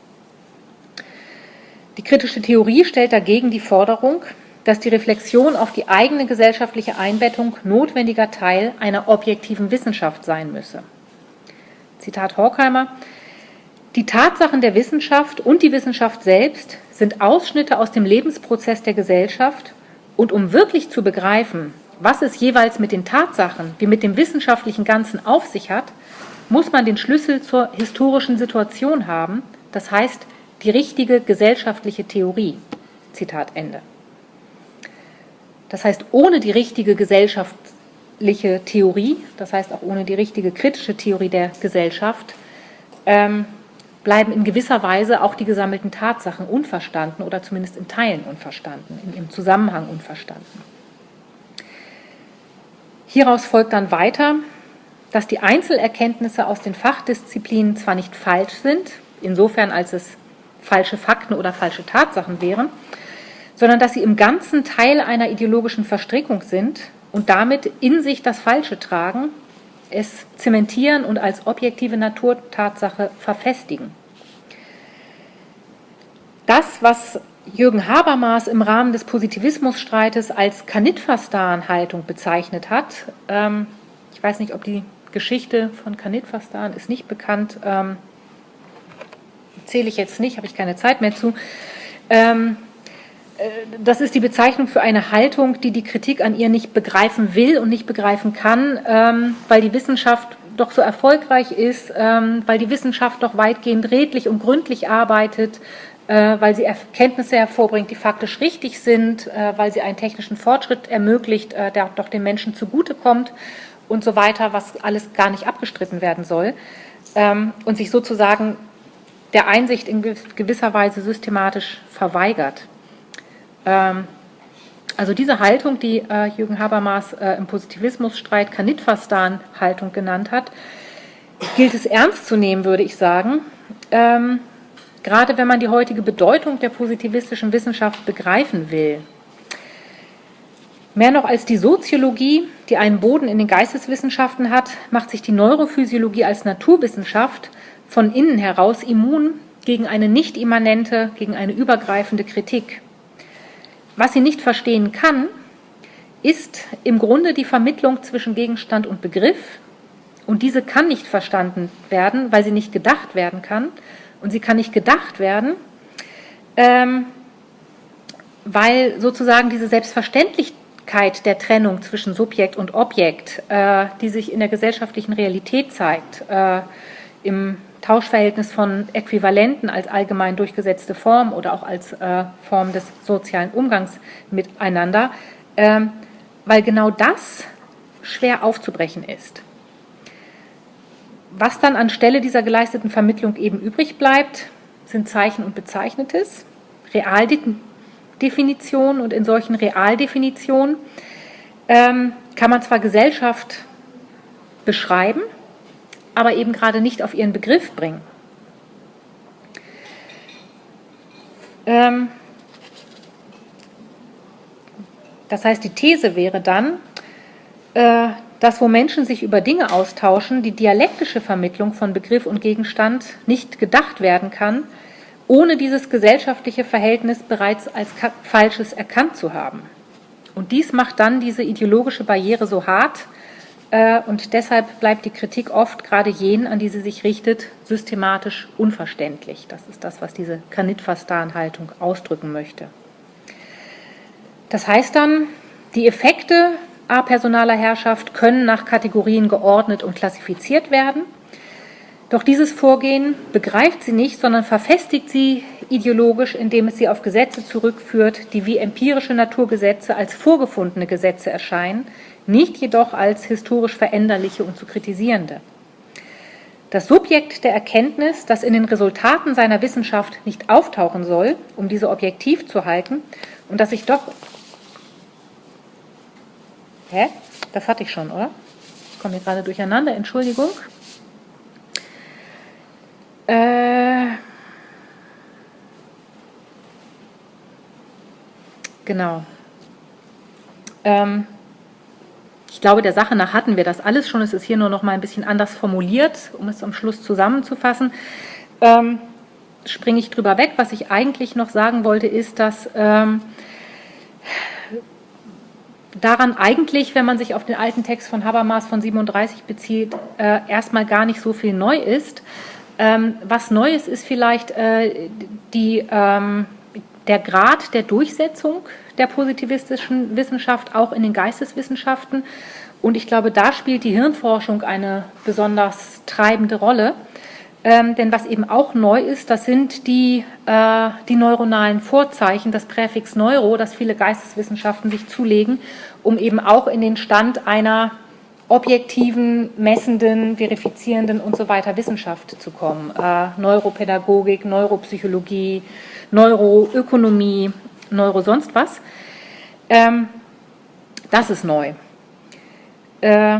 Die kritische Theorie stellt dagegen die Forderung, dass die Reflexion auf die eigene gesellschaftliche Einbettung notwendiger Teil einer objektiven Wissenschaft sein müsse. Zitat Horkheimer, die Tatsachen der Wissenschaft und die Wissenschaft selbst sind Ausschnitte aus dem Lebensprozess der Gesellschaft und um wirklich zu begreifen, was es jeweils mit den Tatsachen wie mit dem wissenschaftlichen Ganzen auf sich hat, muss man den Schlüssel zur historischen Situation haben, das heißt die richtige gesellschaftliche Theorie. Zitat Ende. Das heißt, ohne die richtige gesellschaftliche Theorie, das heißt auch ohne die richtige kritische Theorie der Gesellschaft, ähm, bleiben in gewisser Weise auch die gesammelten Tatsachen unverstanden oder zumindest in Teilen unverstanden, in ihrem Zusammenhang unverstanden. Hieraus folgt dann weiter, dass die Einzelerkenntnisse aus den Fachdisziplinen zwar nicht falsch sind, insofern als es falsche Fakten oder falsche Tatsachen wären, sondern dass sie im Ganzen Teil einer ideologischen Verstrickung sind und damit in sich das Falsche tragen, es zementieren und als objektive Naturtatsache verfestigen. Das, was Jürgen Habermas im Rahmen des Positivismusstreites als Kanitverstan-Haltung bezeichnet hat, ähm, ich weiß nicht, ob die Geschichte von Kanitverstan ist nicht bekannt, ähm, zähle ich jetzt nicht, habe ich keine Zeit mehr zu. Ähm, äh, das ist die Bezeichnung für eine Haltung, die die Kritik an ihr nicht begreifen will und nicht begreifen kann, ähm, weil die Wissenschaft doch so erfolgreich ist, ähm, weil die Wissenschaft doch weitgehend redlich und gründlich arbeitet, äh, weil sie Erkenntnisse hervorbringt, die faktisch richtig sind, äh, weil sie einen technischen Fortschritt ermöglicht, äh, der doch den Menschen zugutekommt und so weiter, was alles gar nicht abgestritten werden soll, ähm, und sich sozusagen der Einsicht in gewisser Weise systematisch verweigert. Ähm, also diese Haltung, die äh, Jürgen Habermas äh, im Positivismusstreit Kanitverstan-Haltung genannt hat, gilt es ernst zu nehmen, würde ich sagen, ähm, gerade wenn man die heutige Bedeutung der positivistischen Wissenschaft begreifen will. Mehr noch als die Soziologie, die einen Boden in den Geisteswissenschaften hat, macht sich die Neurophysiologie als Naturwissenschaft von innen heraus immun gegen eine nicht immanente, gegen eine übergreifende Kritik. was sie nicht verstehen kann, ist im Grunde die Vermittlung zwischen Gegenstand und Begriff. Und diese kann nicht verstanden werden, weil sie nicht gedacht werden kann. Und sie kann nicht gedacht werden, ähm, weil sozusagen diese Selbstverständlichkeit der Trennung zwischen Subjekt und Objekt, äh, die sich in der gesellschaftlichen Realität zeigt, äh, im Tauschverhältnis von Äquivalenten als allgemein durchgesetzte Form oder auch als äh, Form des sozialen Umgangs miteinander, äh, weil genau das schwer aufzubrechen ist. Was dann anstelle dieser geleisteten Vermittlung eben übrig bleibt, sind Zeichen und Bezeichnetes, Realdefinitionen, und in solchen Realdefinitionen ähm, kann man zwar Gesellschaft beschreiben, aber eben gerade nicht auf ihren Begriff bringen. Ähm, das heißt, die These wäre dann, äh, dass wo Menschen sich über Dinge austauschen, die dialektische Vermittlung von Begriff und Gegenstand nicht gedacht werden kann, ohne dieses gesellschaftliche Verhältnis bereits als Falsches erkannt zu haben. Und dies macht dann diese ideologische Barriere so hart, äh, und deshalb bleibt die Kritik oft, gerade jenen, an die sie sich richtet, systematisch unverständlich. Das ist das, was diese Kanitfastan-Haltung ausdrücken möchte. Das heißt dann, die Effekte apersonaler Herrschaft können nach Kategorien geordnet und klassifiziert werden. Doch dieses Vorgehen begreift sie nicht, sondern verfestigt sie ideologisch, indem es sie auf Gesetze zurückführt, die wie empirische Naturgesetze als vorgefundene Gesetze erscheinen, nicht jedoch als historisch veränderliche und zu kritisierende. Das Subjekt der Erkenntnis, das in den Resultaten seiner Wissenschaft nicht auftauchen soll, um diese objektiv zu halten, und das sich doch... Hä? Das hatte ich schon, oder? Ich komme hier gerade durcheinander, Entschuldigung. Äh, genau. Ähm, ich glaube, der Sache nach hatten wir das alles schon. Es ist hier nur noch mal ein bisschen anders formuliert, um es am Schluss zusammenzufassen. Ähm, springe ich drüber weg. Was ich eigentlich noch sagen wollte, ist, dass ähm, daran eigentlich, wenn man sich auf den alten Text von Habermas von siebenunddreißig bezieht, äh, erstmal gar nicht so viel neu ist. Ähm, was Neues ist vielleicht äh, die, ähm, der Grad der Durchsetzung der positivistischen Wissenschaft auch in den Geisteswissenschaften. Und ich glaube, da spielt die Hirnforschung eine besonders treibende Rolle. Ähm, denn was eben auch neu ist, das sind die, äh, die neuronalen Vorzeichen, das Präfix Neuro, das viele Geisteswissenschaften sich zulegen, um eben auch in den Stand einer objektiven, messenden, verifizierenden und so weiter Wissenschaft zu kommen. Äh, Neuropädagogik, Neuropsychologie, Neuroökonomie, Neuro sonst was. Ähm, das ist neu. Äh,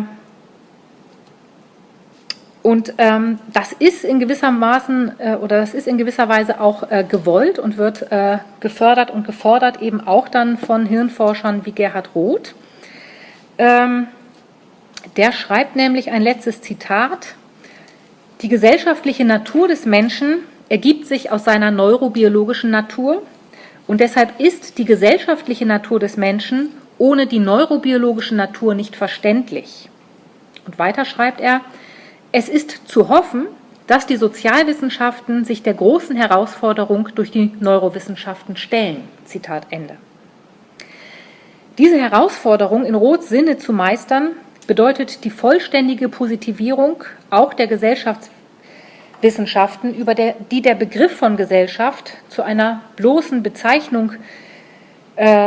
Und ähm, das ist in gewisser Maßen äh, oder das ist in gewisser Weise auch äh, gewollt und wird äh, gefördert und gefordert, eben auch dann von Hirnforschern wie Gerhard Roth. Ähm, der schreibt nämlich ein letztes Zitat: Die gesellschaftliche Natur des Menschen ergibt sich aus seiner neurobiologischen Natur und deshalb ist die gesellschaftliche Natur des Menschen ohne die neurobiologische Natur nicht verständlich. Und weiter schreibt er: Es ist zu hoffen, dass die Sozialwissenschaften sich der großen Herausforderung durch die Neurowissenschaften stellen. Zitat Ende. Diese Herausforderung in Roths Sinne zu meistern, bedeutet die vollständige Positivierung auch der Gesellschaftswissenschaften, über der, die der Begriff von Gesellschaft zu einer bloßen Bezeichnung äh,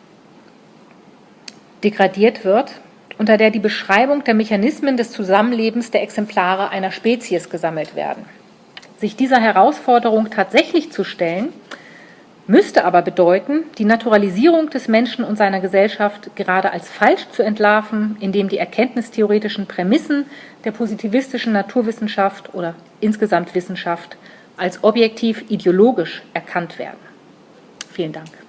degradiert wird, unter der die Beschreibung der Mechanismen des Zusammenlebens der Exemplare einer Spezies gesammelt werden. Sich dieser Herausforderung tatsächlich zu stellen, müsste aber bedeuten, die Naturalisierung des Menschen und seiner Gesellschaft gerade als falsch zu entlarven, indem die erkenntnistheoretischen Prämissen der positivistischen Naturwissenschaft oder insgesamt Wissenschaft als objektiv ideologisch erkannt werden. Vielen Dank.